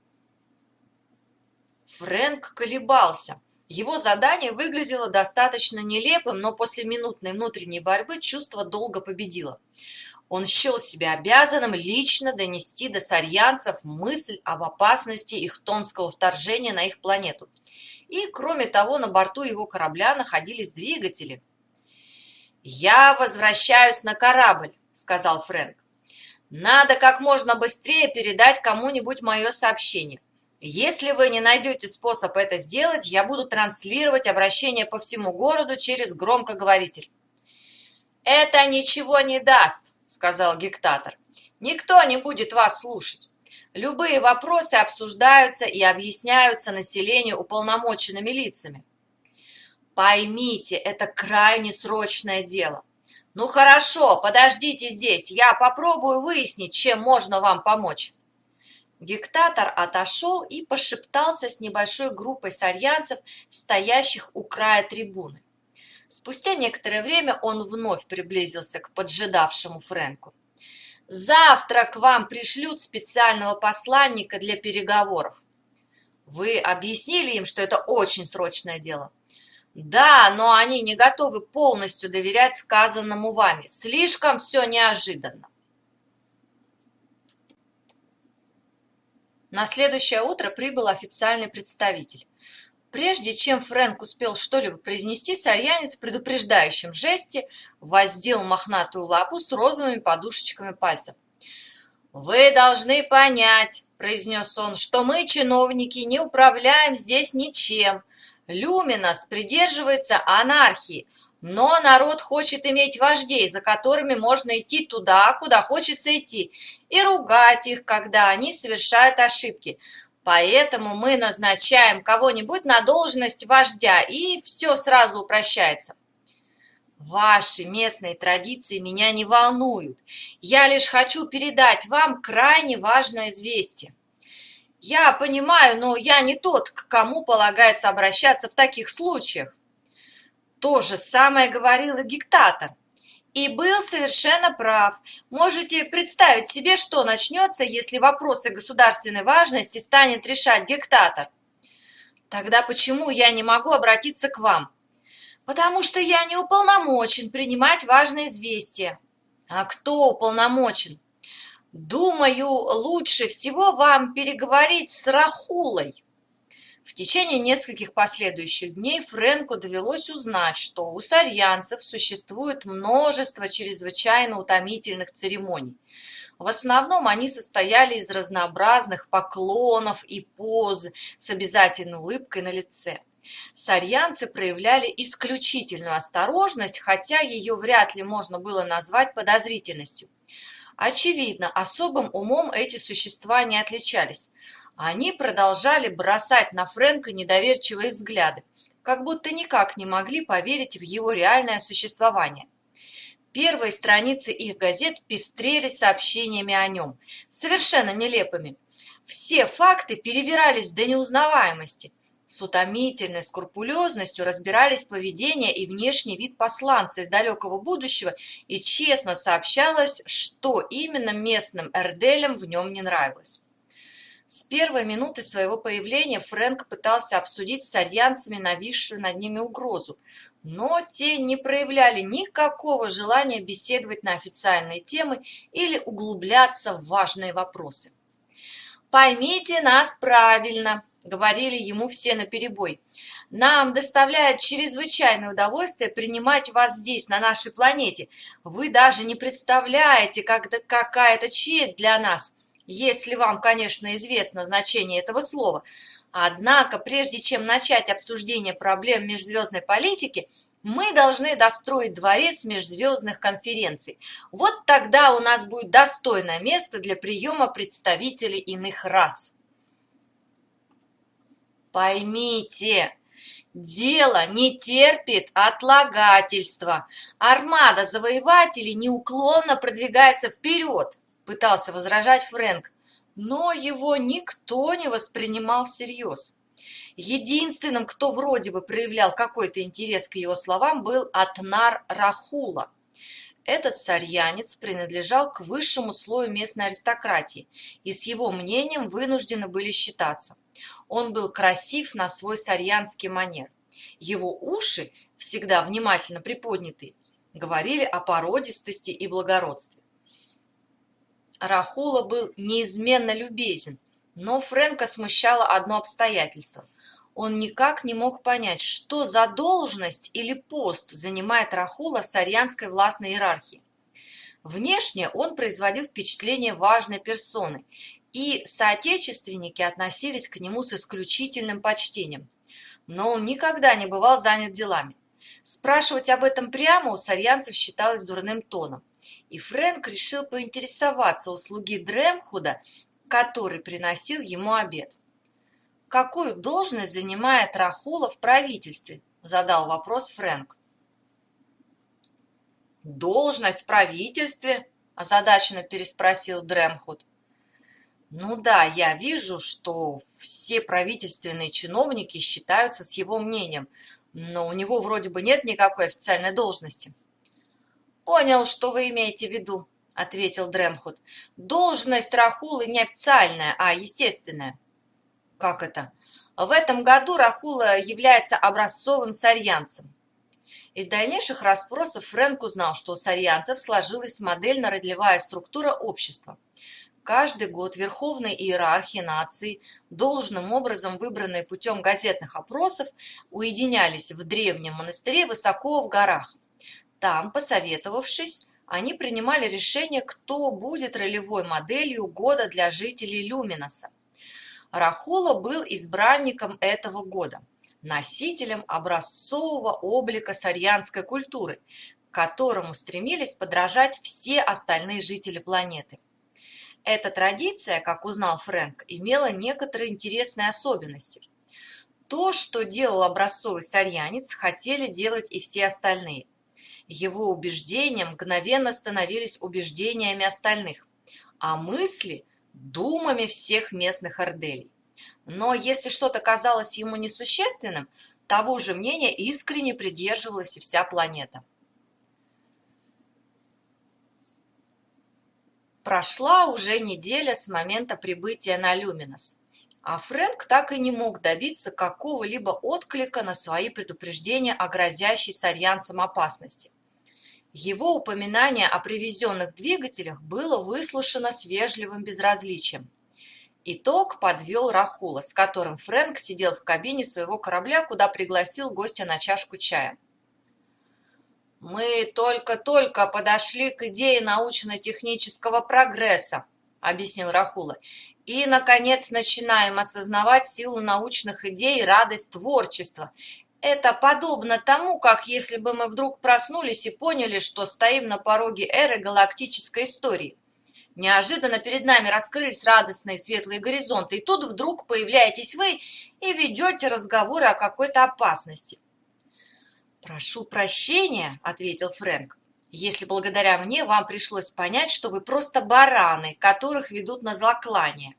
Фрэнк колебался. Его задание выглядело достаточно нелепым, но после минутной внутренней борьбы чувство долга победило. Он счел себя обязанным лично донести до сарианцев мысль об опасности ихтонского вторжения на их планету. И, кроме того, на борту его корабля находились двигатели. «Я возвращаюсь на корабль», — сказал Фрэнк. «Надо как можно быстрее передать кому-нибудь мое сообщение. Если вы не найдете способ это сделать, я буду транслировать обращение по всему городу через громкоговоритель». «Это ничего не даст», — сказал гектатор. «Никто не будет вас слушать. Любые вопросы обсуждаются и объясняются населению уполномоченными лицами. Поймите, это крайне срочное дело. Ну хорошо, подождите здесь, я попробую выяснить, чем можно вам помочь». Гектатор отошел и пошептался с небольшой группой сарианцев, стоящих у края трибуны. Спустя некоторое время он вновь приблизился к поджидавшему Фрэнку. «Завтра к вам пришлют специального посланника для переговоров». «Вы объяснили им, что это очень срочное дело?» «Да, но они не готовы полностью доверять сказанному вами. Слишком все неожиданно». На следующее утро прибыл официальный представитель. Прежде чем Фрэнк успел что-либо произнести, сарианец в предупреждающем жесте воздел мохнатую лапу с розовыми подушечками пальцев. «Вы должны понять», – произнес он, – «что мы, чиновники, не управляем здесь ничем. Люминос придерживается анархии, но народ хочет иметь вождей, за которыми можно идти туда, куда хочется идти, и ругать их, когда они совершают ошибки. Поэтому мы назначаем кого-нибудь на должность вождя, и все сразу упрощается. Ваши местные традиции меня не волнуют. Я лишь хочу передать вам крайне важное известие. Я понимаю, но я не тот, к кому полагается обращаться в таких случаях». То же самое говорил и гектатор. И был совершенно прав. Можете представить себе, что начнется, если вопросы государственной важности станет решать гектатор. Тогда почему я не могу обратиться к вам? Потому что я не уполномочен принимать важные известия. А кто уполномочен? Думаю, лучше всего вам переговорить с Рахулой. В течение нескольких последующих дней Фрэнку довелось узнать, что у сарианцев существует множество чрезвычайно утомительных церемоний. В основном они состояли из разнообразных поклонов и поз с обязательной улыбкой на лице. Сарианцы проявляли исключительную осторожность, хотя ее вряд ли можно было назвать подозрительностью. Очевидно, особым умом эти существа не отличались. Они продолжали бросать на Фрэнка недоверчивые взгляды, как будто никак не могли поверить в его реальное существование. Первые страницы их газет пестрели сообщениями о нем, совершенно нелепыми. Все факты перевирались до неузнаваемости. С утомительной скрупулезностью разбирались поведение и внешний вид посланца из далекого будущего, и честно сообщалось, что именно местным эрделям в нем не нравилось. С первой минуты своего появления Фрэнк пытался обсудить с альянцами нависшую над ними угрозу, но те не проявляли никакого желания беседовать на официальные темы или углубляться в важные вопросы. «Поймите нас правильно», — говорили ему все наперебой. «Нам доставляет чрезвычайное удовольствие принимать вас здесь, на нашей планете. Вы даже не представляете, какая это честь для нас, если вам, конечно, известно значение этого слова. Однако, прежде чем начать обсуждение проблем межзвездной политики, мы должны достроить дворец межзвездных конференций. Вот тогда у нас будет достойное место для приема представителей иных рас». Поймите, дело не терпит отлагательства. Армада завоевателей неуклонно продвигается вперед, пытался возражать Фрэнк, но его никто не воспринимал всерьез. Единственным, кто вроде бы проявлял какой-то интерес к его словам, был Атнар Рахула. Этот сарьянец принадлежал к высшему слою местной аристократии, и с его мнением вынуждены были считаться. Он был красив на свой сарьянский манер. Его уши, всегда внимательно приподнятые, говорили о породистости и благородстве. Рахула был неизменно любезен, но Фрэнка смущало одно обстоятельство. Он никак не мог понять, что за должность или пост занимает Рахула в сарьянской властной иерархии. Внешне он производил впечатление важной персоны, и соотечественники относились к нему с исключительным почтением. Но он никогда не бывал занят делами. Спрашивать об этом прямо у сарьянцев считалось дурным тоном, и Фрэнк решил поинтересоваться у слуги Дремхуда, который приносил ему обед. «Какую должность занимает Рахула в правительстве?» – задал вопрос Фрэнк. «Должность в правительстве?» – озадаченно переспросил Дремхуд. «Ну да, я вижу, что все правительственные чиновники считаются с его мнением, но у него вроде бы нет никакой официальной должности». «Понял, что вы имеете в виду», — ответил Дремхуд. «Должность Рахулы не официальная, а естественная». «Как это?» «В этом году Рахула является образцовым сарьянцем». Из дальнейших расспросов Фрэнк узнал, что у сарьянцев сложилась модельно-родлевая структура общества. Каждый год верховные иерархи нации, должным образом выбранные путем газетных опросов, уединялись в древнем монастыре высоко в горах. Там, посоветовавшись, они принимали решение, кто будет ролевой моделью года для жителей Люминоса. Рахула был избранником этого года, носителем образцового облика сарьянской культуры, к которому стремились подражать все остальные жители планеты. Эта традиция, как узнал Фрэнк, имела некоторые интересные особенности. То, что делал образцовый сарьянец, хотели делать и все остальные. Его убеждения мгновенно становились убеждениями остальных, а мысли – думами всех местных орделей. Но если что-то казалось ему несущественным, того же мнения искренне придерживалась и вся планета. Прошла уже неделя с момента прибытия на Люминос, а Фрэнк так и не мог добиться какого-либо отклика на свои предупреждения о грозящей сарьянцам опасности. Его упоминание о привезенных двигателях было выслушано с вежливым безразличием. Итог подвел Рахула, с которым Фрэнк сидел в кабине своего корабля, куда пригласил гостя на чашку чая. «Мы только-только подошли к идее научно-технического прогресса», — объяснил Рахула, «и, наконец, начинаем осознавать силу научных идей и радость творчества. Это подобно тому, как если бы мы вдруг проснулись и поняли, что стоим на пороге эры галактической истории. Неожиданно перед нами раскрылись радостные светлые горизонты, и тут вдруг появляетесь вы и ведете разговоры о какой-то опасности. «Прошу прощения», — ответил Фрэнк, «если благодаря мне вам пришлось понять, что вы просто бараны, которых ведут на заклание».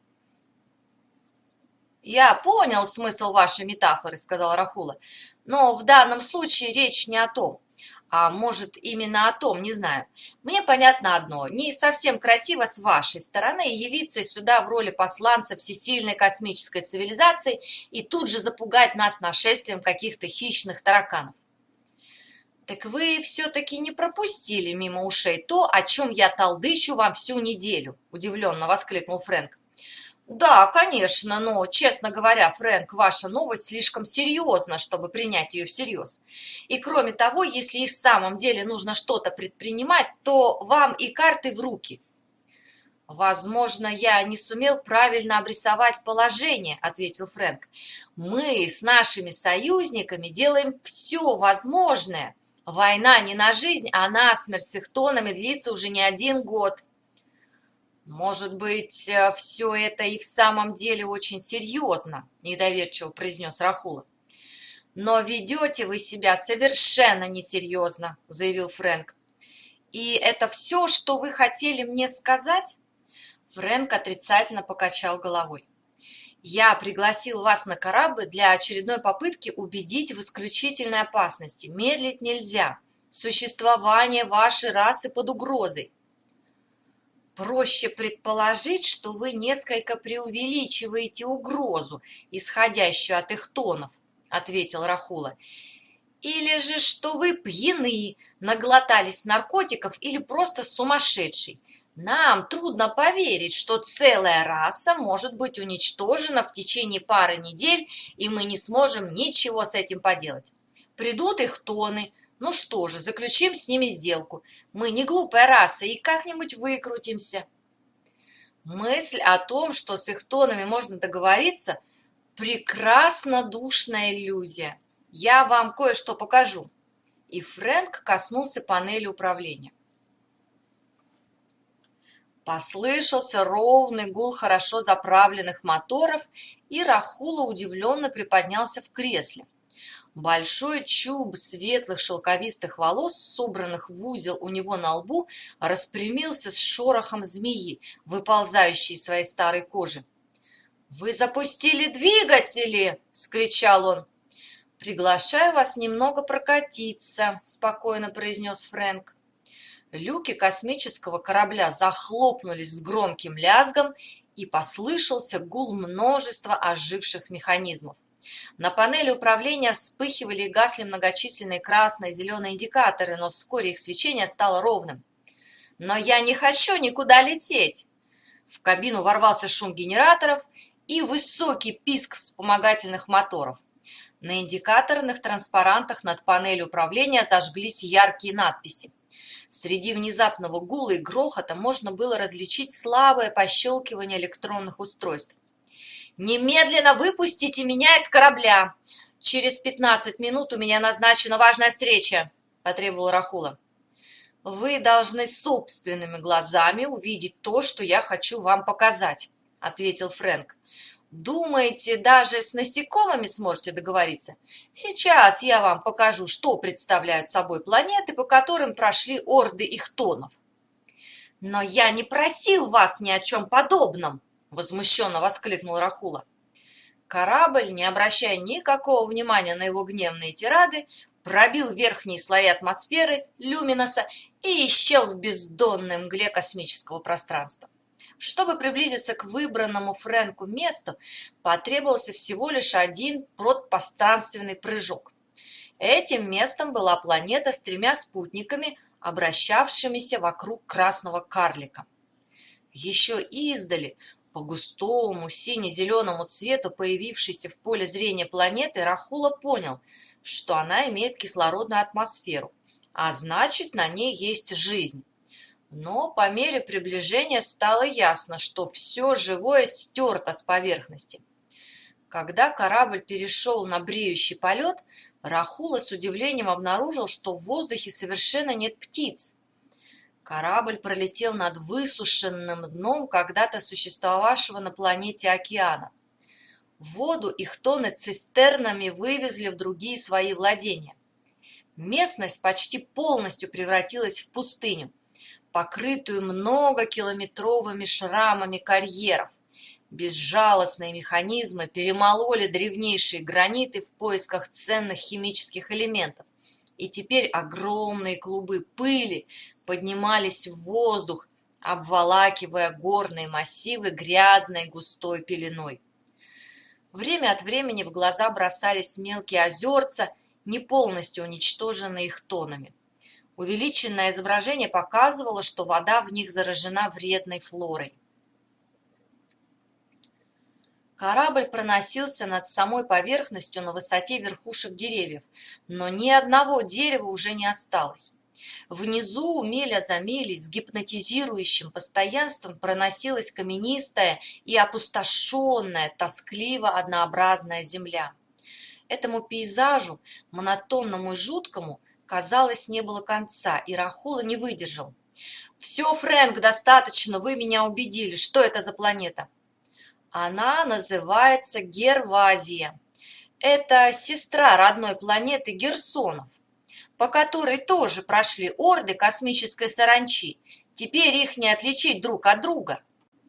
«Я понял смысл вашей метафоры», — сказал Рахула, «но в данном случае речь не о том. А может, именно о том, не знаю. Мне понятно одно. Не совсем красиво с вашей стороны явиться сюда в роли посланца всесильной космической цивилизации и тут же запугать нас нашествием каких-то хищных тараканов. Так вы все-таки не пропустили мимо ушей то, о чем я толдычу вам всю неделю, удивленно воскликнул Фрэнк. Да, конечно, но, честно говоря, Фрэнк, ваша новость слишком серьезна, чтобы принять ее всерьез. И кроме того, если и в самом деле нужно что-то предпринимать, то вам и карты в руки. Возможно, я не сумел правильно обрисовать положение, ответил Фрэнк. Мы с нашими союзниками делаем все возможное. Война не на жизнь, а на смерть с их тонами длится уже не 1 год. «Может быть, все это и в самом деле очень серьезно», – недоверчиво произнес Рахула. «Но ведете вы себя совершенно несерьезно», – заявил Фрэнк. «И это все, что вы хотели мне сказать?» Фрэнк отрицательно покачал головой. «Я пригласил вас на корабль для очередной попытки убедить в исключительной опасности. Медлить нельзя. Существование вашей расы под угрозой. Проще предположить, что вы несколько преувеличиваете угрозу, исходящую от их тонов, ответил Рахула. Или же, что вы пьяны, наглотались наркотиков или просто сумасшедший. Нам трудно поверить, что целая раса может быть уничтожена в течение пары недель, и мы не сможем ничего с этим поделать. Придут их тоны. Ну что же, заключим с ними сделку. Мы не глупая раса и как-нибудь выкрутимся. Мысль о том, что с их тонами можно договориться, прекрасно душная иллюзия. Я вам кое-что покажу. И Фрэнк коснулся панели управления. Послышался ровный гул хорошо заправленных моторов, и Рахула удивленно приподнялся в кресле. Большой чуб светлых шелковистых волос, собранных в узел у него на лбу, распрямился с шорохом змеи, выползающей из своей старой кожи. «Вы запустили двигатели!» – вскричал он. «Приглашаю вас немного прокатиться», – спокойно произнес Фрэнк. Люки космического корабля захлопнулись с громким лязгом, и послышался гул множества оживших механизмов. На панели управления вспыхивали и гасли многочисленные красные и зеленые индикаторы, но вскоре их свечение стало ровным. «Но я не хочу никуда лететь!» В кабину ворвался шум генераторов и высокий писк вспомогательных моторов. На индикаторных транспарантах над панелью управления зажглись яркие надписи. Среди внезапного гула и грохота можно было различить слабое пощелкивание электронных устройств. «Немедленно выпустите меня из корабля! Через 15 минут у меня назначена важная встреча!» – потребовал Рахула. «Вы должны собственными глазами увидеть то, что я хочу вам показать», – ответил Фрэнк. «Думаете, даже с насекомыми сможете договориться? Сейчас я вам покажу, что представляют собой планеты, по которым прошли орды их тонов». «Но я не просил вас ни о чем подобном!» – возмущенно воскликнул Рахула. Корабль, не обращая никакого внимания на его гневные тирады, пробил верхние слои атмосферы Люминоса и исчез в бездонной мгле космического пространства. Чтобы приблизиться к выбранному Фрэнку месту, потребовался всего лишь один подпространственный прыжок. Этим местом была планета с 3 спутниками, обращавшимися вокруг красного карлика. Еще издали, по густому сине-зеленому цвету, появившейся в поле зрения планеты, Рахула понял, что она имеет кислородную атмосферу, а значит, на ней есть жизнь. Но по мере приближения стало ясно, что все живое стерто с поверхности. Когда корабль перешел на бреющий полет, Рахула с удивлением обнаружил, что в воздухе совершенно нет птиц. Корабль пролетел над высушенным дном когда-то существовавшего на планете океана. Воду их тоны цистернами вывезли в другие свои владения. Местность почти полностью превратилась в пустыню, покрытую многокилометровыми шрамами карьеров. Безжалостные механизмы перемололи древнейшие граниты в поисках ценных химических элементов, и теперь огромные клубы пыли поднимались в воздух, обволакивая горные массивы грязной густой пеленой. Время от времени в глаза бросались мелкие озерца, не полностью уничтоженные их тоннами. Увеличенное изображение показывало, что вода в них заражена вредной флорой. Корабль проносился над самой поверхностью на высоте верхушек деревьев, но ни одного дерева уже не осталось. Внизу, миля за милей, с гипнотизирующим постоянством проносилась каменистая и опустошенная, тоскливо однообразная земля. Этому пейзажу, монотонному и жуткому, казалось, не было конца, и Рахула не выдержал. «Все, Фрэнк, достаточно, вы меня убедили. Что это за планета?» Она называется Гервазия. Это сестра родной планеты Герсонов, по которой тоже прошли орды космической саранчи. Теперь их не отличить друг от друга.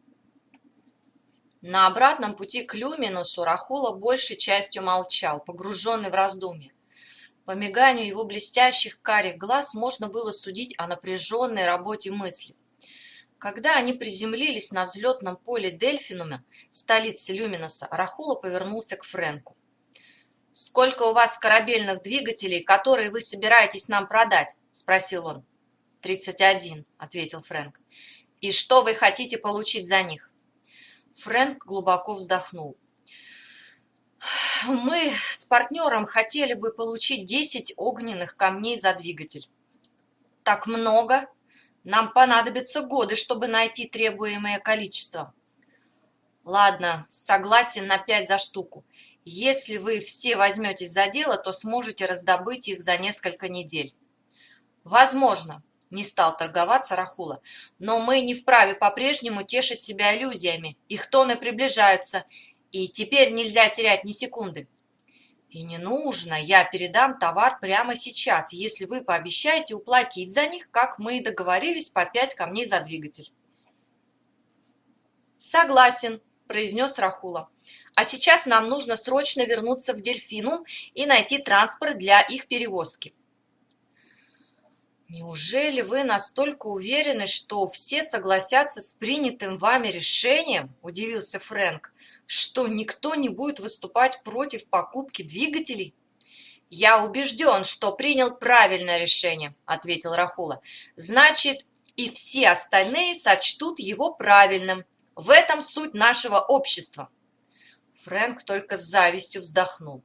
На обратном пути к Люминусу Рахула большей частью молчал, погруженный в раздумья. По миганию его блестящих карих глаз можно было судить о напряженной работе мысли. Когда они приземлились на взлетном поле Дельфинума, столицы Люминуса, Рахула повернулся к Фрэнку. «Сколько у вас корабельных двигателей, которые вы собираетесь нам продать?» – спросил он. 31, – ответил Фрэнк. «И что вы хотите получить за них?» Фрэнк глубоко вздохнул. «Мы с партнером хотели бы получить 10 огненных камней за двигатель». «Так много? Нам понадобятся годы, чтобы найти требуемое количество». «Ладно, согласен на 5 за штуку. Если вы все возьметесь за дело, то сможете раздобыть их за несколько недель». «Возможно», – не стал торговаться Рахула, «но мы не вправе по-прежнему тешить себя иллюзиями. Их тоны приближаются, и теперь нельзя терять ни секунды». «И не нужно, я передам товар прямо сейчас, если вы пообещаете уплатить за них, как мы и договорились, по 5 камней за двигатель». «Согласен», – произнес Рахула. «А сейчас нам нужно срочно вернуться в Дельфинум и найти транспорт для их перевозки». «Неужели вы настолько уверены, что все согласятся с принятым вами решением?» – удивился Фрэнк. «Что никто не будет выступать против покупки двигателей?» «Я убежден, что принял правильное решение», – ответил Рахула. «Значит, и все остальные сочтут его правильным. В этом суть нашего общества». Фрэнк только с завистью вздохнул.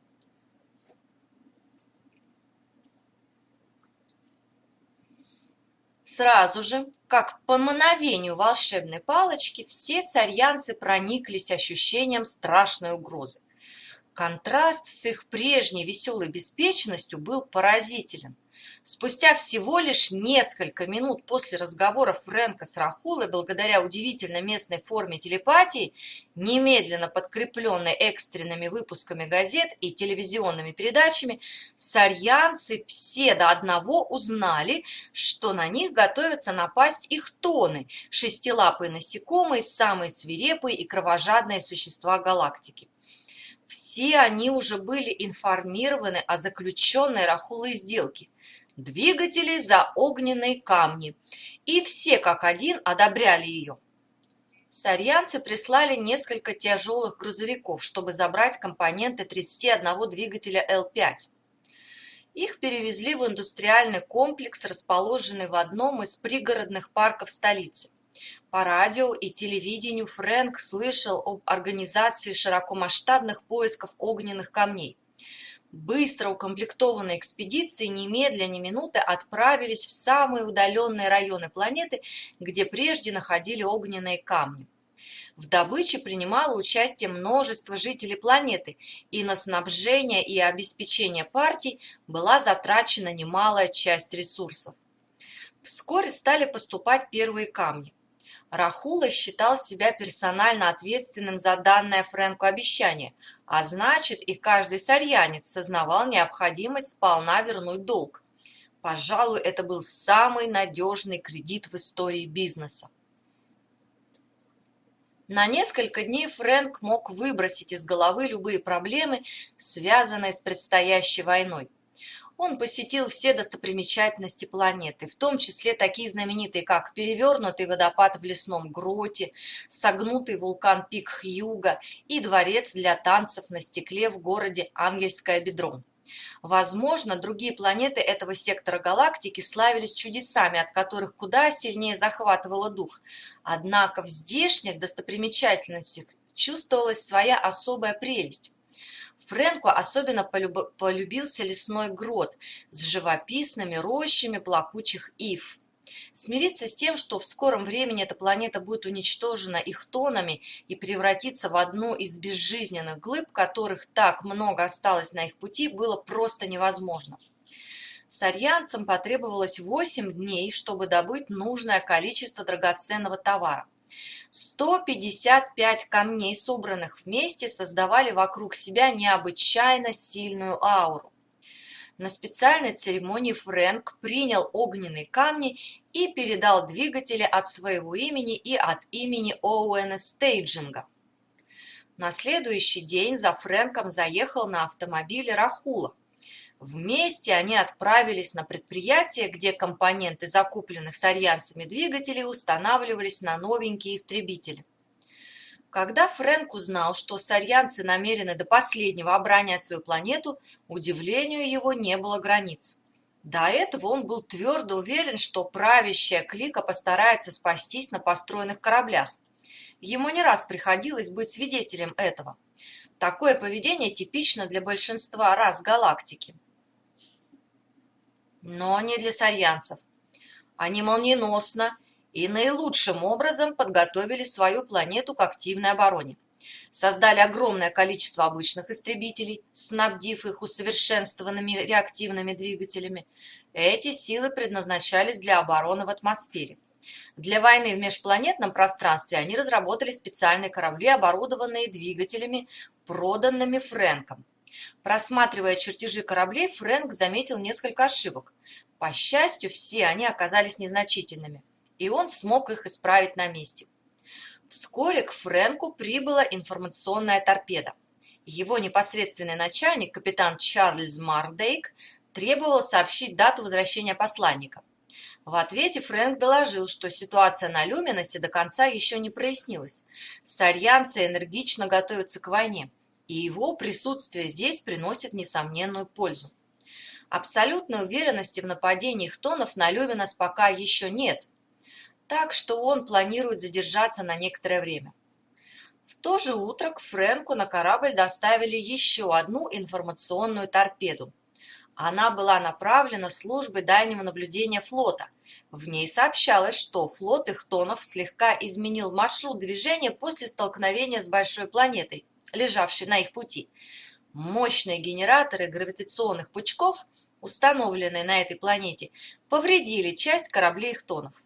Сразу же, как по мановению волшебной палочки, все сарьянцы прониклись ощущением страшной угрозы. Контраст с их прежней веселой беспечностью был поразителен. Спустя всего лишь несколько минут после разговора Фрэнка с Рахулой, благодаря удивительно местной форме телепатии, немедленно подкрепленной экстренными выпусками газет и телевизионными передачами, сарьянцы все до одного узнали, что на них готовятся напасть их тоны, шестилапые насекомые, самые свирепые и кровожадные существа галактики. Все они уже были информированы о заключенной Рахулой сделке. Двигатели за огненные камни, и все как один одобряли ее. Сарьянцы прислали несколько тяжелых грузовиков, чтобы забрать компоненты 31 двигателя Л-5. Их перевезли в индустриальный комплекс, расположенный в одном из пригородных парков столицы. По радио и телевидению Фрэнк слышал об организации широкомасштабных поисков огненных камней. Быстро укомплектованные экспедиции немедля ни минуты отправились в самые удаленные районы планеты, где прежде находили огненные камни. В добыче принимало участие множество жителей планеты, и на снабжение и обеспечение партий была затрачена немалая часть ресурсов. Вскоре стали поступать первые камни. Рахула считал себя персонально ответственным за данное Фрэнку обещание, а значит и каждый сарьянец сознавал необходимость сполна вернуть долг. Пожалуй, это был самый надежный кредит в истории бизнеса. На несколько дней Фрэнк мог выбросить из головы любые проблемы, связанные с предстоящей войной. Он посетил все достопримечательности планеты, в том числе такие знаменитые, как перевернутый водопад в лесном гроте, согнутый вулкан Пик Хьюга и дворец для танцев на стекле в городе Ангельское Бедро. Возможно, другие планеты этого сектора галактики славились чудесами, от которых куда сильнее захватывало дух. Однако в здешних достопримечательностях чувствовалась своя особая прелесть. Фрэнку особенно полюбился лесной грот с живописными рощами плакучих ив. Смириться с тем, что в скором времени эта планета будет уничтожена ихтонами и превратиться в одну из безжизненных глыб, которых так много осталось на их пути, было просто невозможно. Сарьянцам потребовалось 8 дней, чтобы добыть нужное количество драгоценного товара. 155 камней, собранных вместе, создавали вокруг себя необычайно сильную ауру. На специальной церемонии Фрэнк принял огненные камни и передал двигатели от своего имени и от имени Оуэна Стейджинга. На следующий день за Фрэнком заехал на автомобиле Рахула. Вместе они отправились на предприятие, где компоненты закупленных сарьянцами двигателей устанавливались на новенькие истребители. Когда Фрэнк узнал, что сарьянцы намерены до последнего оборонять свою планету, удивлению его не было границ. До этого он был твердо уверен, что правящая клика постарается спастись на построенных кораблях. Ему не раз приходилось быть свидетелем этого. Такое поведение типично для большинства рас галактики. Но не для сарьянцев. Они молниеносно и наилучшим образом подготовили свою планету к активной обороне. Создали огромное количество обычных истребителей, снабдив их усовершенствованными реактивными двигателями. Эти силы предназначались для обороны в атмосфере. Для войны в межпланетном пространстве они разработали специальные корабли, оборудованные двигателями, проданными Фрэнком. Просматривая чертежи кораблей, Фрэнк заметил несколько ошибок. По счастью, все они оказались незначительными, и он смог их исправить на месте. Вскоре к Фрэнку прибыла информационная торпеда. Его непосредственный начальник, капитан Чарльз Мардейк, требовал сообщить дату возвращения посланника. В ответе Фрэнк доложил, что ситуация на Люминосе до конца еще не прояснилась. Сарьянцы энергично готовятся к войне, и его присутствие здесь приносит несомненную пользу. Абсолютной уверенности в нападении хтонов на Люминос пока еще нет, так что он планирует задержаться на некоторое время. В то же утро к Фрэнку на корабль доставили еще одну информационную торпеду. Она была направлена службой дальнего наблюдения флота. В ней сообщалось, что флот ихтонов слегка изменил маршрут движения после столкновения с большой планетой, лежавшей на их пути. Мощные генераторы гравитационных пучков, установленные на этой планете, повредили часть кораблей ихтонов.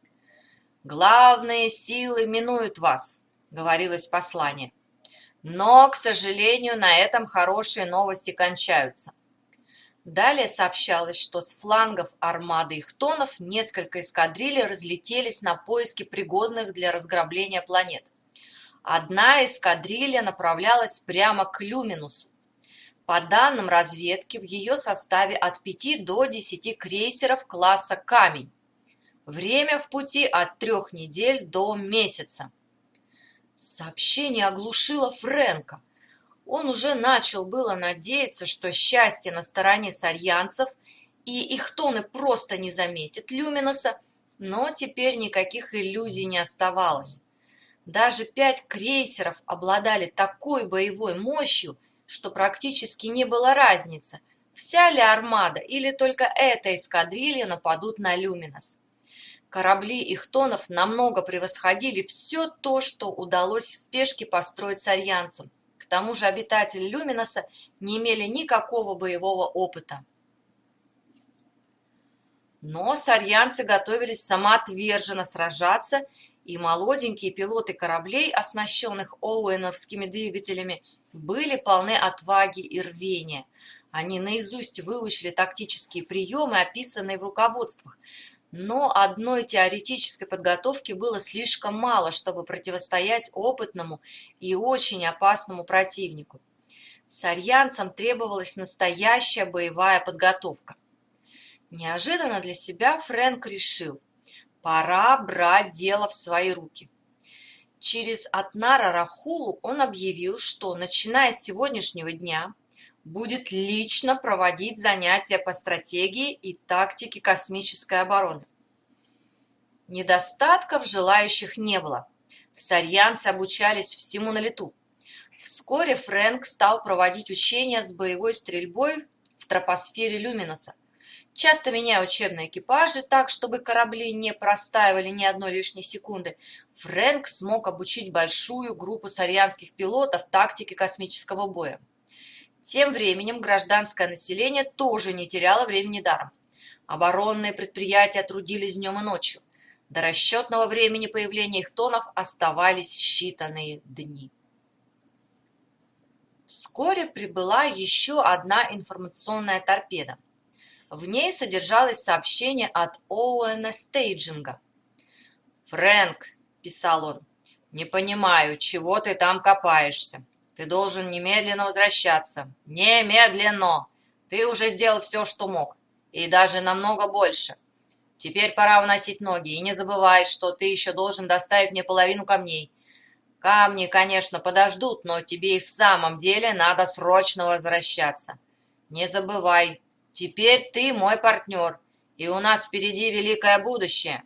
«Главные силы минуют вас», — говорилось в послании. «Но, к сожалению, на этом хорошие новости кончаются». Далее сообщалось, что с флангов армады ихтонов несколько эскадрилий разлетелись на поиски пригодных для разграбления планет. Одна эскадрилья направлялась прямо к Люминусу. По данным разведки, в ее составе от 5 до 10 крейсеров класса «Камень». Время в пути от 3 недель до месяца. Сообщение оглушило Фрэнка. Он уже начал было надеяться, что счастье на стороне сарьянцев, и ихтоны просто не заметят Люминоса, но теперь никаких иллюзий не оставалось. Даже 5 крейсеров обладали такой боевой мощью, что практически не было разницы, вся ли армада или только эта эскадрилья нападут на Люминос. Корабли ихтонов намного превосходили все то, что удалось в спешке построить сарьянцам. К тому же обитатели Люминоса не имели никакого боевого опыта. Но сарьянцы готовились самоотверженно сражаться, и молоденькие пилоты кораблей, оснащенных оуэновскими двигателями, были полны отваги и рвения. Они наизусть выучили тактические приемы, описанные в руководствах, но одной теоретической подготовки было слишком мало, чтобы противостоять опытному и очень опасному противнику. Сарьянцам требовалась настоящая боевая подготовка. Неожиданно для себя Фрэнк решил: пора брать дело в свои руки. Через Атнара Рахулу он объявил, что, начиная с сегодняшнего дня, будет лично проводить занятия по стратегии и тактике космической обороны. Недостатков желающих не было. Сарьянцы обучались всему на лету. Вскоре Фрэнк стал проводить учения с боевой стрельбой в тропосфере Люминоса, часто меняя учебные экипажи так, чтобы корабли не простаивали ни одной лишней секунды. Фрэнк смог обучить большую группу сарьянских пилотов тактике космического боя. Тем временем гражданское население тоже не теряло времени даром. Оборонные предприятия трудились днем и ночью. До расчетного времени появления ихтонов оставались считанные дни. Вскоре прибыла еще одна информационная торпеда. В ней содержалось сообщение от Оуэна Стейджинга. «Фрэнк», – писал он, – «не понимаю, чего ты там копаешься. Ты должен немедленно возвращаться. Немедленно! Ты уже сделал все, что мог. И даже намного больше. Теперь пора уносить ноги. И не забывай, что ты еще должен доставить мне половину камней. Камни, конечно, подождут, но тебе и в самом деле надо срочно возвращаться. Не забывай, теперь ты мой партнер, и у нас впереди великое будущее».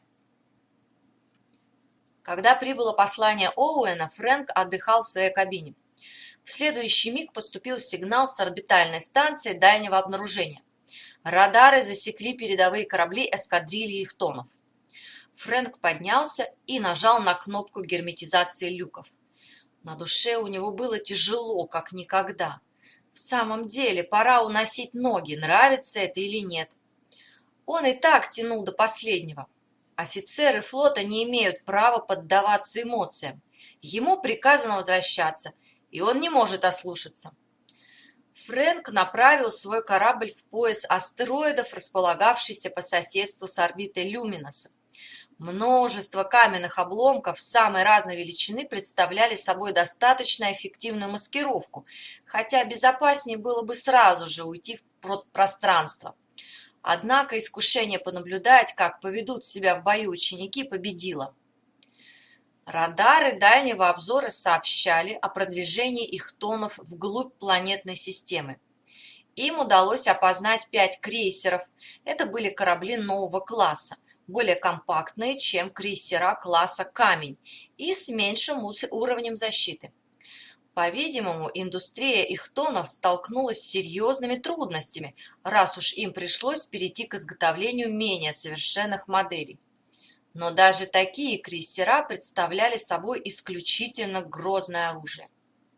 Когда прибыло послание Оуэна, Фрэнк отдыхал в своей кабине. В следующий миг поступил сигнал с орбитальной станции дальнего обнаружения. Радары засекли передовые корабли эскадрильи ихтонов. Фрэнк поднялся и нажал на кнопку герметизации люков. На душе у него было тяжело, как никогда. В самом деле, пора уносить ноги, нравится это или нет. Он и так тянул до последнего. Офицеры флота не имеют права поддаваться эмоциям. Ему приказано возвращаться, и он не может ослушаться. Фрэнк направил свой корабль в пояс астероидов, располагавшийся по соседству с орбитой Люминоса. Множество каменных обломков самой разной величины представляли собой достаточно эффективную маскировку, хотя безопаснее было бы сразу же уйти в пространство. Однако искушение понаблюдать, как поведут себя в бою ученики, победило. Радары дальнего обзора сообщали о продвижении ихтонов вглубь планетной системы. Им удалось опознать 5 крейсеров. Это были корабли нового класса, более компактные, чем крейсера класса «Камень», и с меньшим уровнем защиты. По-видимому, индустрия ихтонов столкнулась с серьезными трудностями, раз уж им пришлось перейти к изготовлению менее совершенных моделей. Но даже такие крейсера представляли собой исключительно грозное оружие.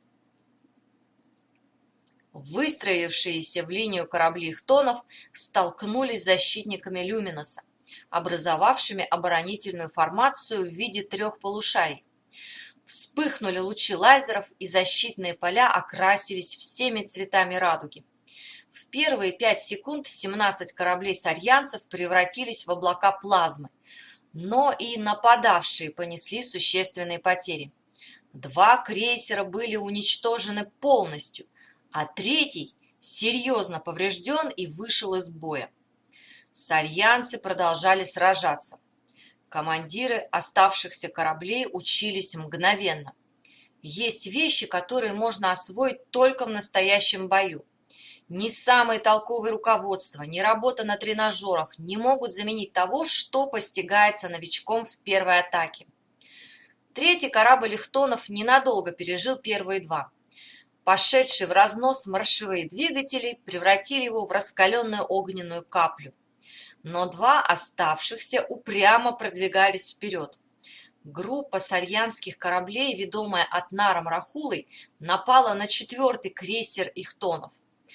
Выстроившиеся в линию корабли ихтонов столкнулись с защитниками Люминоса, образовавшими оборонительную формацию в виде 3 полушарий. Вспыхнули лучи лазеров, и защитные поля окрасились всеми цветами радуги. В первые 5 секунд 17 кораблей сарьянцев превратились в облака плазмы, но и нападавшие понесли существенные потери. 2 крейсера были уничтожены полностью, а 3 серьезно поврежден и вышел из боя. Сарьянцы продолжали сражаться. Командиры оставшихся кораблей учились мгновенно. Есть вещи, которые можно освоить только в настоящем бою. Ни самые толковые руководства, ни работа на тренажерах не могут заменить того, что постигается новичком в первой атаке. 3-й корабль ихтонов ненадолго пережил первые 2. Пошедшие в разнос маршевые двигатели превратили его в раскаленную огненную каплю. Но 2 оставшихся упрямо продвигались вперед. Группа сарьянских кораблей, ведомая Атнаром Рахулой, напала на 4-й крейсер ихтонов.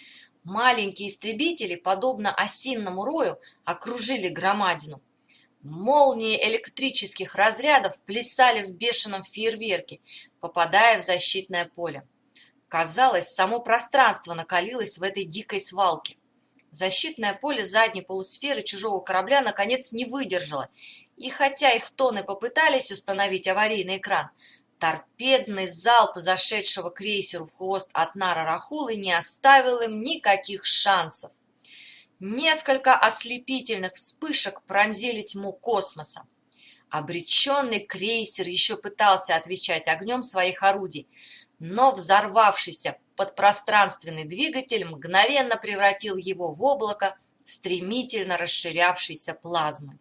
Маленькие истребители, подобно осинному рою, окружили громадину. Молнии электрических разрядов плясали в бешеном фейерверке, попадая в защитное поле. Казалось, само пространство накалилось в этой дикой свалке. Защитное поле задней полусферы чужого корабля наконец не выдержало, и хотя их тоны попытались установить аварийный экран, торпедный залп зашедшего крейсеру в хвост от Нара-Рахулы не оставил им никаких шансов. Несколько ослепительных вспышек пронзили тьму космоса. Обреченный крейсер еще пытался отвечать огнем своих орудий, но взорвавшийся подпространственный двигатель мгновенно превратил его в облако стремительно расширявшейся плазмы.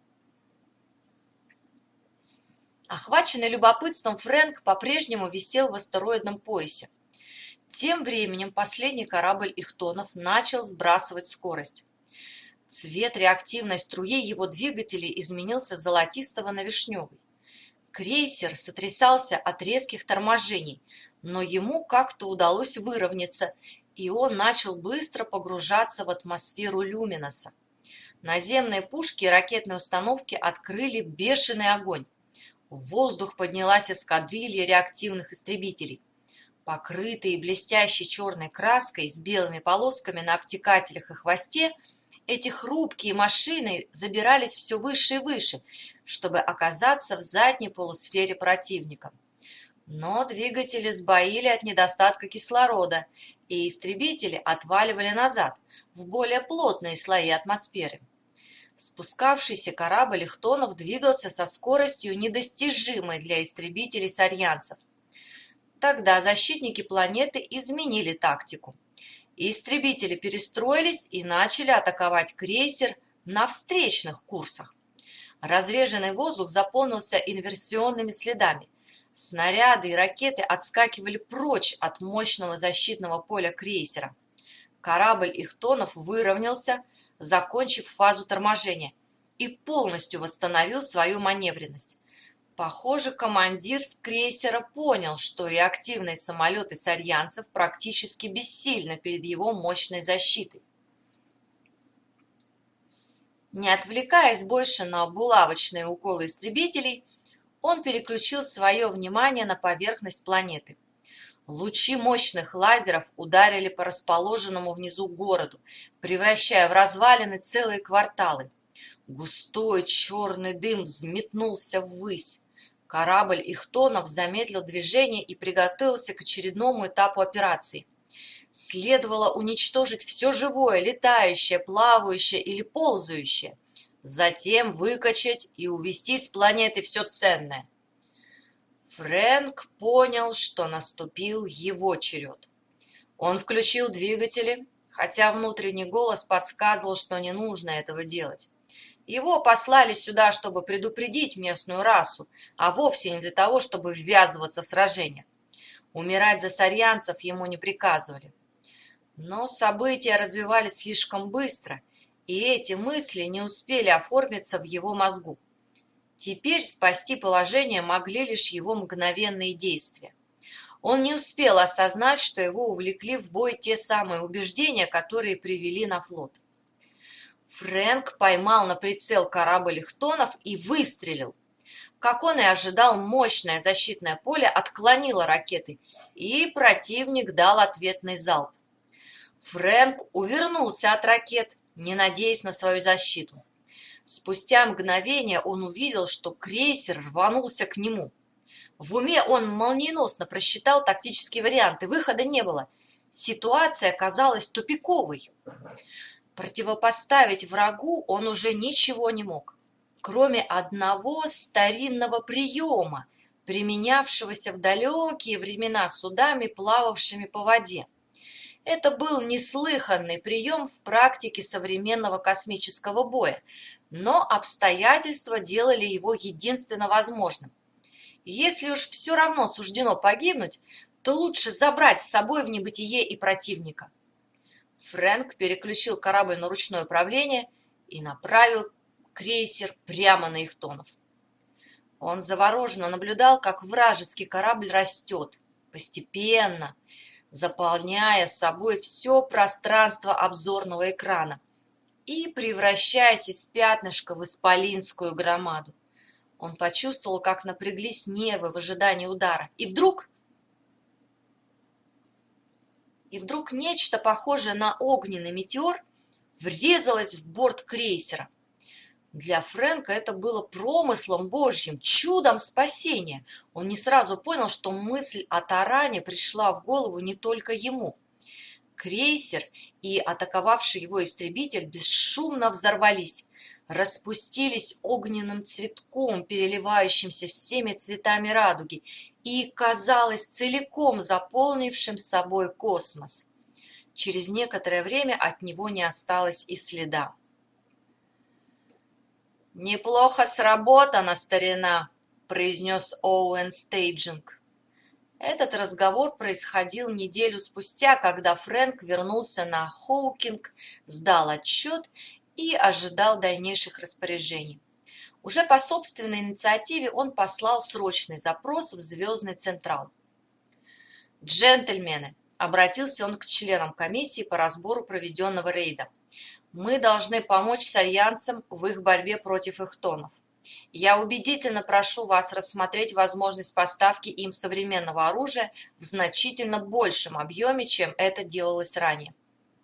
Охваченный любопытством, Фрэнк по-прежнему висел в астероидном поясе. Тем временем последний корабль Ихтонов начал сбрасывать скорость. Цвет реактивной струи его двигателей изменился с золотистого на вишневый. Крейсер сотрясался от резких торможений, но ему как-то удалось выровняться, и он начал быстро погружаться в атмосферу Люминоса. Наземные пушки и ракетные установки открыли бешеный огонь. В воздух поднялась эскадрилья реактивных истребителей. Покрытые блестящей черной краской с белыми полосками на обтекателях и хвосте, эти хрупкие машины забирались все выше и выше, чтобы оказаться в задней полусфере противника. Но двигатели сбоили от недостатка кислорода, и истребители отваливали назад, в более плотные слои атмосферы. Спускавшийся корабль Ихтонов двигался со скоростью, недостижимой для истребителей сарьянцев. Тогда защитники планеты изменили тактику. Истребители перестроились и начали атаковать крейсер на встречных курсах. Разреженный воздух заполнился инверсионными следами. Снаряды и ракеты отскакивали прочь от мощного защитного поля крейсера. Корабль Ихтонов выровнялся, закончив фазу торможения, и полностью восстановил свою маневренность. Похоже, командир крейсера понял, что реактивные самолеты сарьянцев практически бессильны перед его мощной защитой. Не отвлекаясь больше на булавочные уколы истребителей, он переключил свое внимание на поверхность планеты. Лучи мощных лазеров ударили по расположенному внизу городу, превращая в развалины целые кварталы. Густой черный дым взметнулся ввысь. Корабль Ихтонов замедлил движение и приготовился к очередному этапу операции. Следовало уничтожить все живое, летающее, плавающее или ползающее, затем выкачать и увезти с планеты все ценное. Фрэнк понял, что наступил его черед. Он включил двигатели, хотя внутренний голос подсказывал, что не нужно этого делать. Его послали сюда, чтобы предупредить местную расу, а вовсе не для того, чтобы ввязываться в сражение. Умирать за сарьянцев ему не приказывали. Но события развивались слишком быстро, и эти мысли не успели оформиться в его мозгу. Теперь спасти положение могли лишь его мгновенные действия. Он не успел осознать, что его увлекли в бой те самые убеждения, которые привели на флот. Фрэнк поймал на прицел корабль Ихтонов и выстрелил. Как он и ожидал, мощное защитное поле отклонило ракеты, и противник дал ответный залп. Фрэнк увернулся от ракет, не надеясь на свою защиту. Спустя мгновение он увидел, что крейсер рванулся к нему. В уме он молниеносно просчитал тактические варианты, выхода не было. Ситуация казалась тупиковой. Противопоставить врагу он уже ничего не мог, кроме одного старинного приема, применявшегося в далекие времена судами, плававшими по воде. Это был неслыханный прием в практике современного космического боя, но обстоятельства делали его единственно возможным. Если уж все равно суждено погибнуть, то лучше забрать с собой в небытие и противника. Фрэнк переключил корабль на ручное управление и направил крейсер прямо на Ихтонов. Он завороженно наблюдал, как вражеский корабль растет, постепенно. заполняя собой все пространство обзорного экрана и превращаясь из пятнышка в исполинскую громаду. Он почувствовал, как напряглись нервы в ожидании удара. И вдруг нечто похожее на огненный метеор врезалось в борт крейсера. Для Фрэнка это было промыслом Божьим, чудом спасения. Он не сразу понял, что мысль о таране пришла в голову не только ему. Крейсер и атаковавший его истребитель бесшумно взорвались, распустились огненным цветком, переливающимся всеми цветами радуги, и, казалось, целиком заполнившим собой космос. Через некоторое время от него не осталось и следа. «Неплохо сработано, старина», – произнес Оуэн Стейджинг. Этот разговор происходил неделю спустя, когда Фрэнк вернулся на Хоукинг, сдал отчет и ожидал дальнейших распоряжений. Уже по собственной инициативе он послал срочный запрос в Звездный Централ. «Джентльмены», – обратился он к членам комиссии по разбору проведенного рейда, – «мы должны помочь сальянцам в их борьбе против ихтонов. Я убедительно прошу вас рассмотреть возможность поставки им современного оружия в значительно большем объеме, чем это делалось ранее».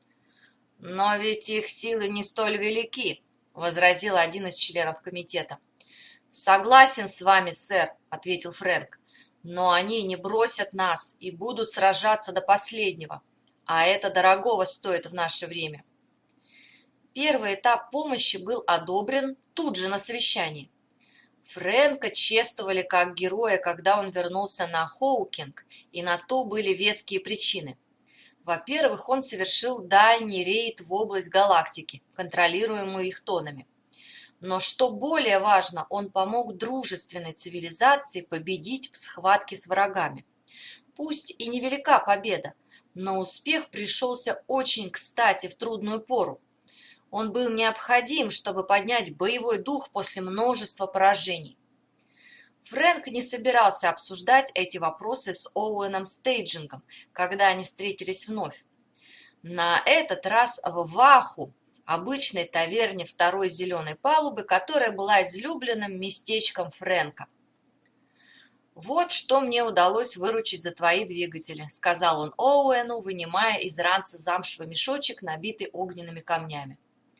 «Но ведь их силы не столь велики», – возразил один из членов комитета. «Согласен с вами, сэр», – ответил Фрэнк, – «но они не бросят нас и будут сражаться до последнего, а это дорогого стоит в наше время». Первый этап помощи был одобрен тут же на совещании. Фрэнка чествовали как героя, когда он вернулся на Хоукинг, и на то были веские причины. Во-первых, он совершил дальний рейд в область галактики, контролируемую ихтонами. Но что более важно, он помог дружественной цивилизации победить в схватке с врагами. Пусть и невелика победа, но успех пришелся очень кстати в трудную пору. Он был необходим, чтобы поднять боевой дух после множества поражений. Фрэнк не собирался обсуждать эти вопросы с Оуэном Стейджингом, когда они встретились вновь. На этот раз в Ваху, обычной таверне второй зеленой палубы, которая была излюбленным местечком Фрэнка. «Вот что мне удалось выручить за твои двигатели», — сказал он Оуэну, вынимая из ранца замшевый мешочек, набитый огненными камнями.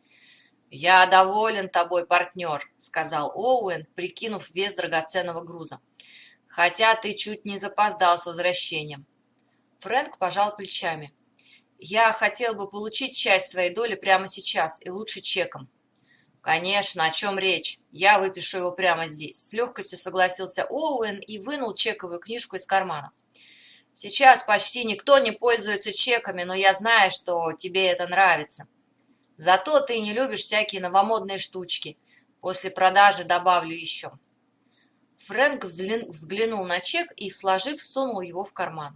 «Я доволен тобой, партнер», — сказал Оуэн, прикинув вес драгоценного груза. «Хотя ты чуть не запоздал с возвращением». Фрэнк пожал плечами. «Я хотел бы получить часть своей доли прямо сейчас, и лучше чеком». «Конечно, о чем речь? Я выпишу его прямо здесь», — с легкостью согласился Оуэн и вынул чековую книжку из кармана. «Сейчас почти никто не пользуется чеками, но я знаю, что тебе это нравится. Зато ты не любишь всякие новомодные штучки. После продажи добавлю еще». Фрэнк взглянул на чек и, сложив, сунул его в карман.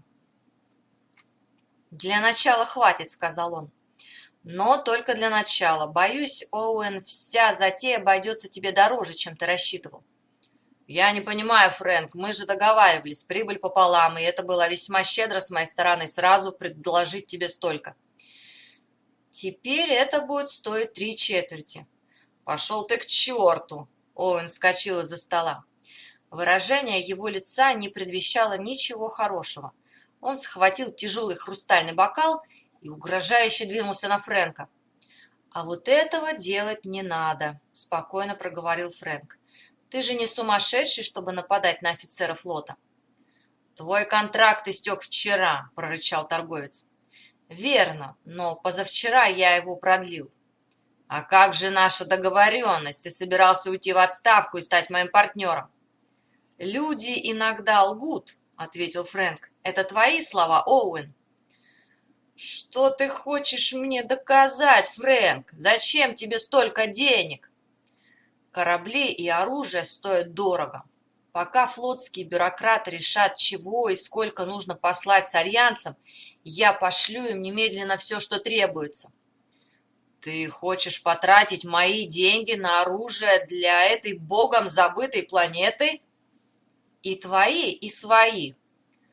«Для начала хватит», — сказал он. «Но только для начала. Боюсь, Оуэн, вся затея обойдется тебе дороже, чем ты рассчитывал». «Я не понимаю, Фрэнк, мы же договаривались, прибыль пополам, и это было весьма щедро с моей стороны сразу предложить тебе столько». «Теперь это будет стоить 3/4. «Пошел ты к черту!» Оуэн вскочил из-за стола. Выражение его лица не предвещало ничего хорошего. Он схватил тяжелый хрустальный бокал и угрожающе двинулся на Фрэнка. «А вот этого делать не надо», — спокойно проговорил Фрэнк. «Ты же не сумасшедший, чтобы нападать на офицера флота». «Твой контракт истек вчера», — прорычал торговец. «Верно, но позавчера я его продлил». «А как же наша договоренность? Ты собирался уйти в отставку и стать моим партнером». «Люди иногда лгут», — ответил Фрэнк. «Это твои слова, Оуэн». «Что ты хочешь мне доказать, Фрэнк? Зачем тебе столько денег?» «Корабли и оружие стоят дорого. Пока флотские бюрократы решат, чего и сколько нужно послать сальянцам, я пошлю им немедленно все, что требуется». «Ты хочешь потратить мои деньги на оружие для этой богом забытой планеты?» «И твои, и свои».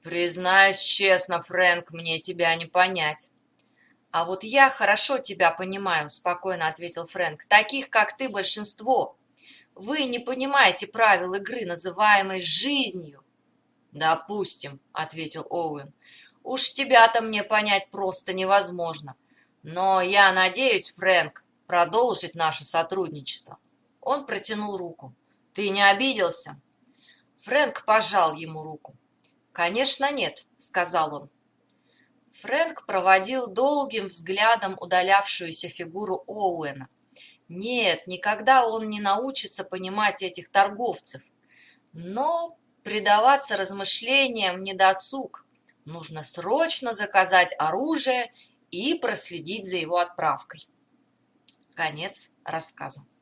Признаюсь честно, Фрэнк, мне тебя не понять. А вот я хорошо тебя понимаю, спокойно ответил Фрэнк. Таких, как ты, большинство. Вы не понимаете правил игры, называемой жизнью. Допустим, ответил Оуэн. Уж тебя-то мне понять просто невозможно. Но я надеюсь, Фрэнк, продолжить наше сотрудничество. Он протянул руку. Ты не обиделся? Фрэнк пожал ему руку. «Конечно нет», — сказал он. Фрэнк проводил долгим взглядом удалявшуюся фигуру Оуэна. Нет, никогда он не научится понимать этих торговцев. Но предаваться размышлениям не досуг. Нужно срочно заказать оружие и проследить за его отправкой. Конец рассказа.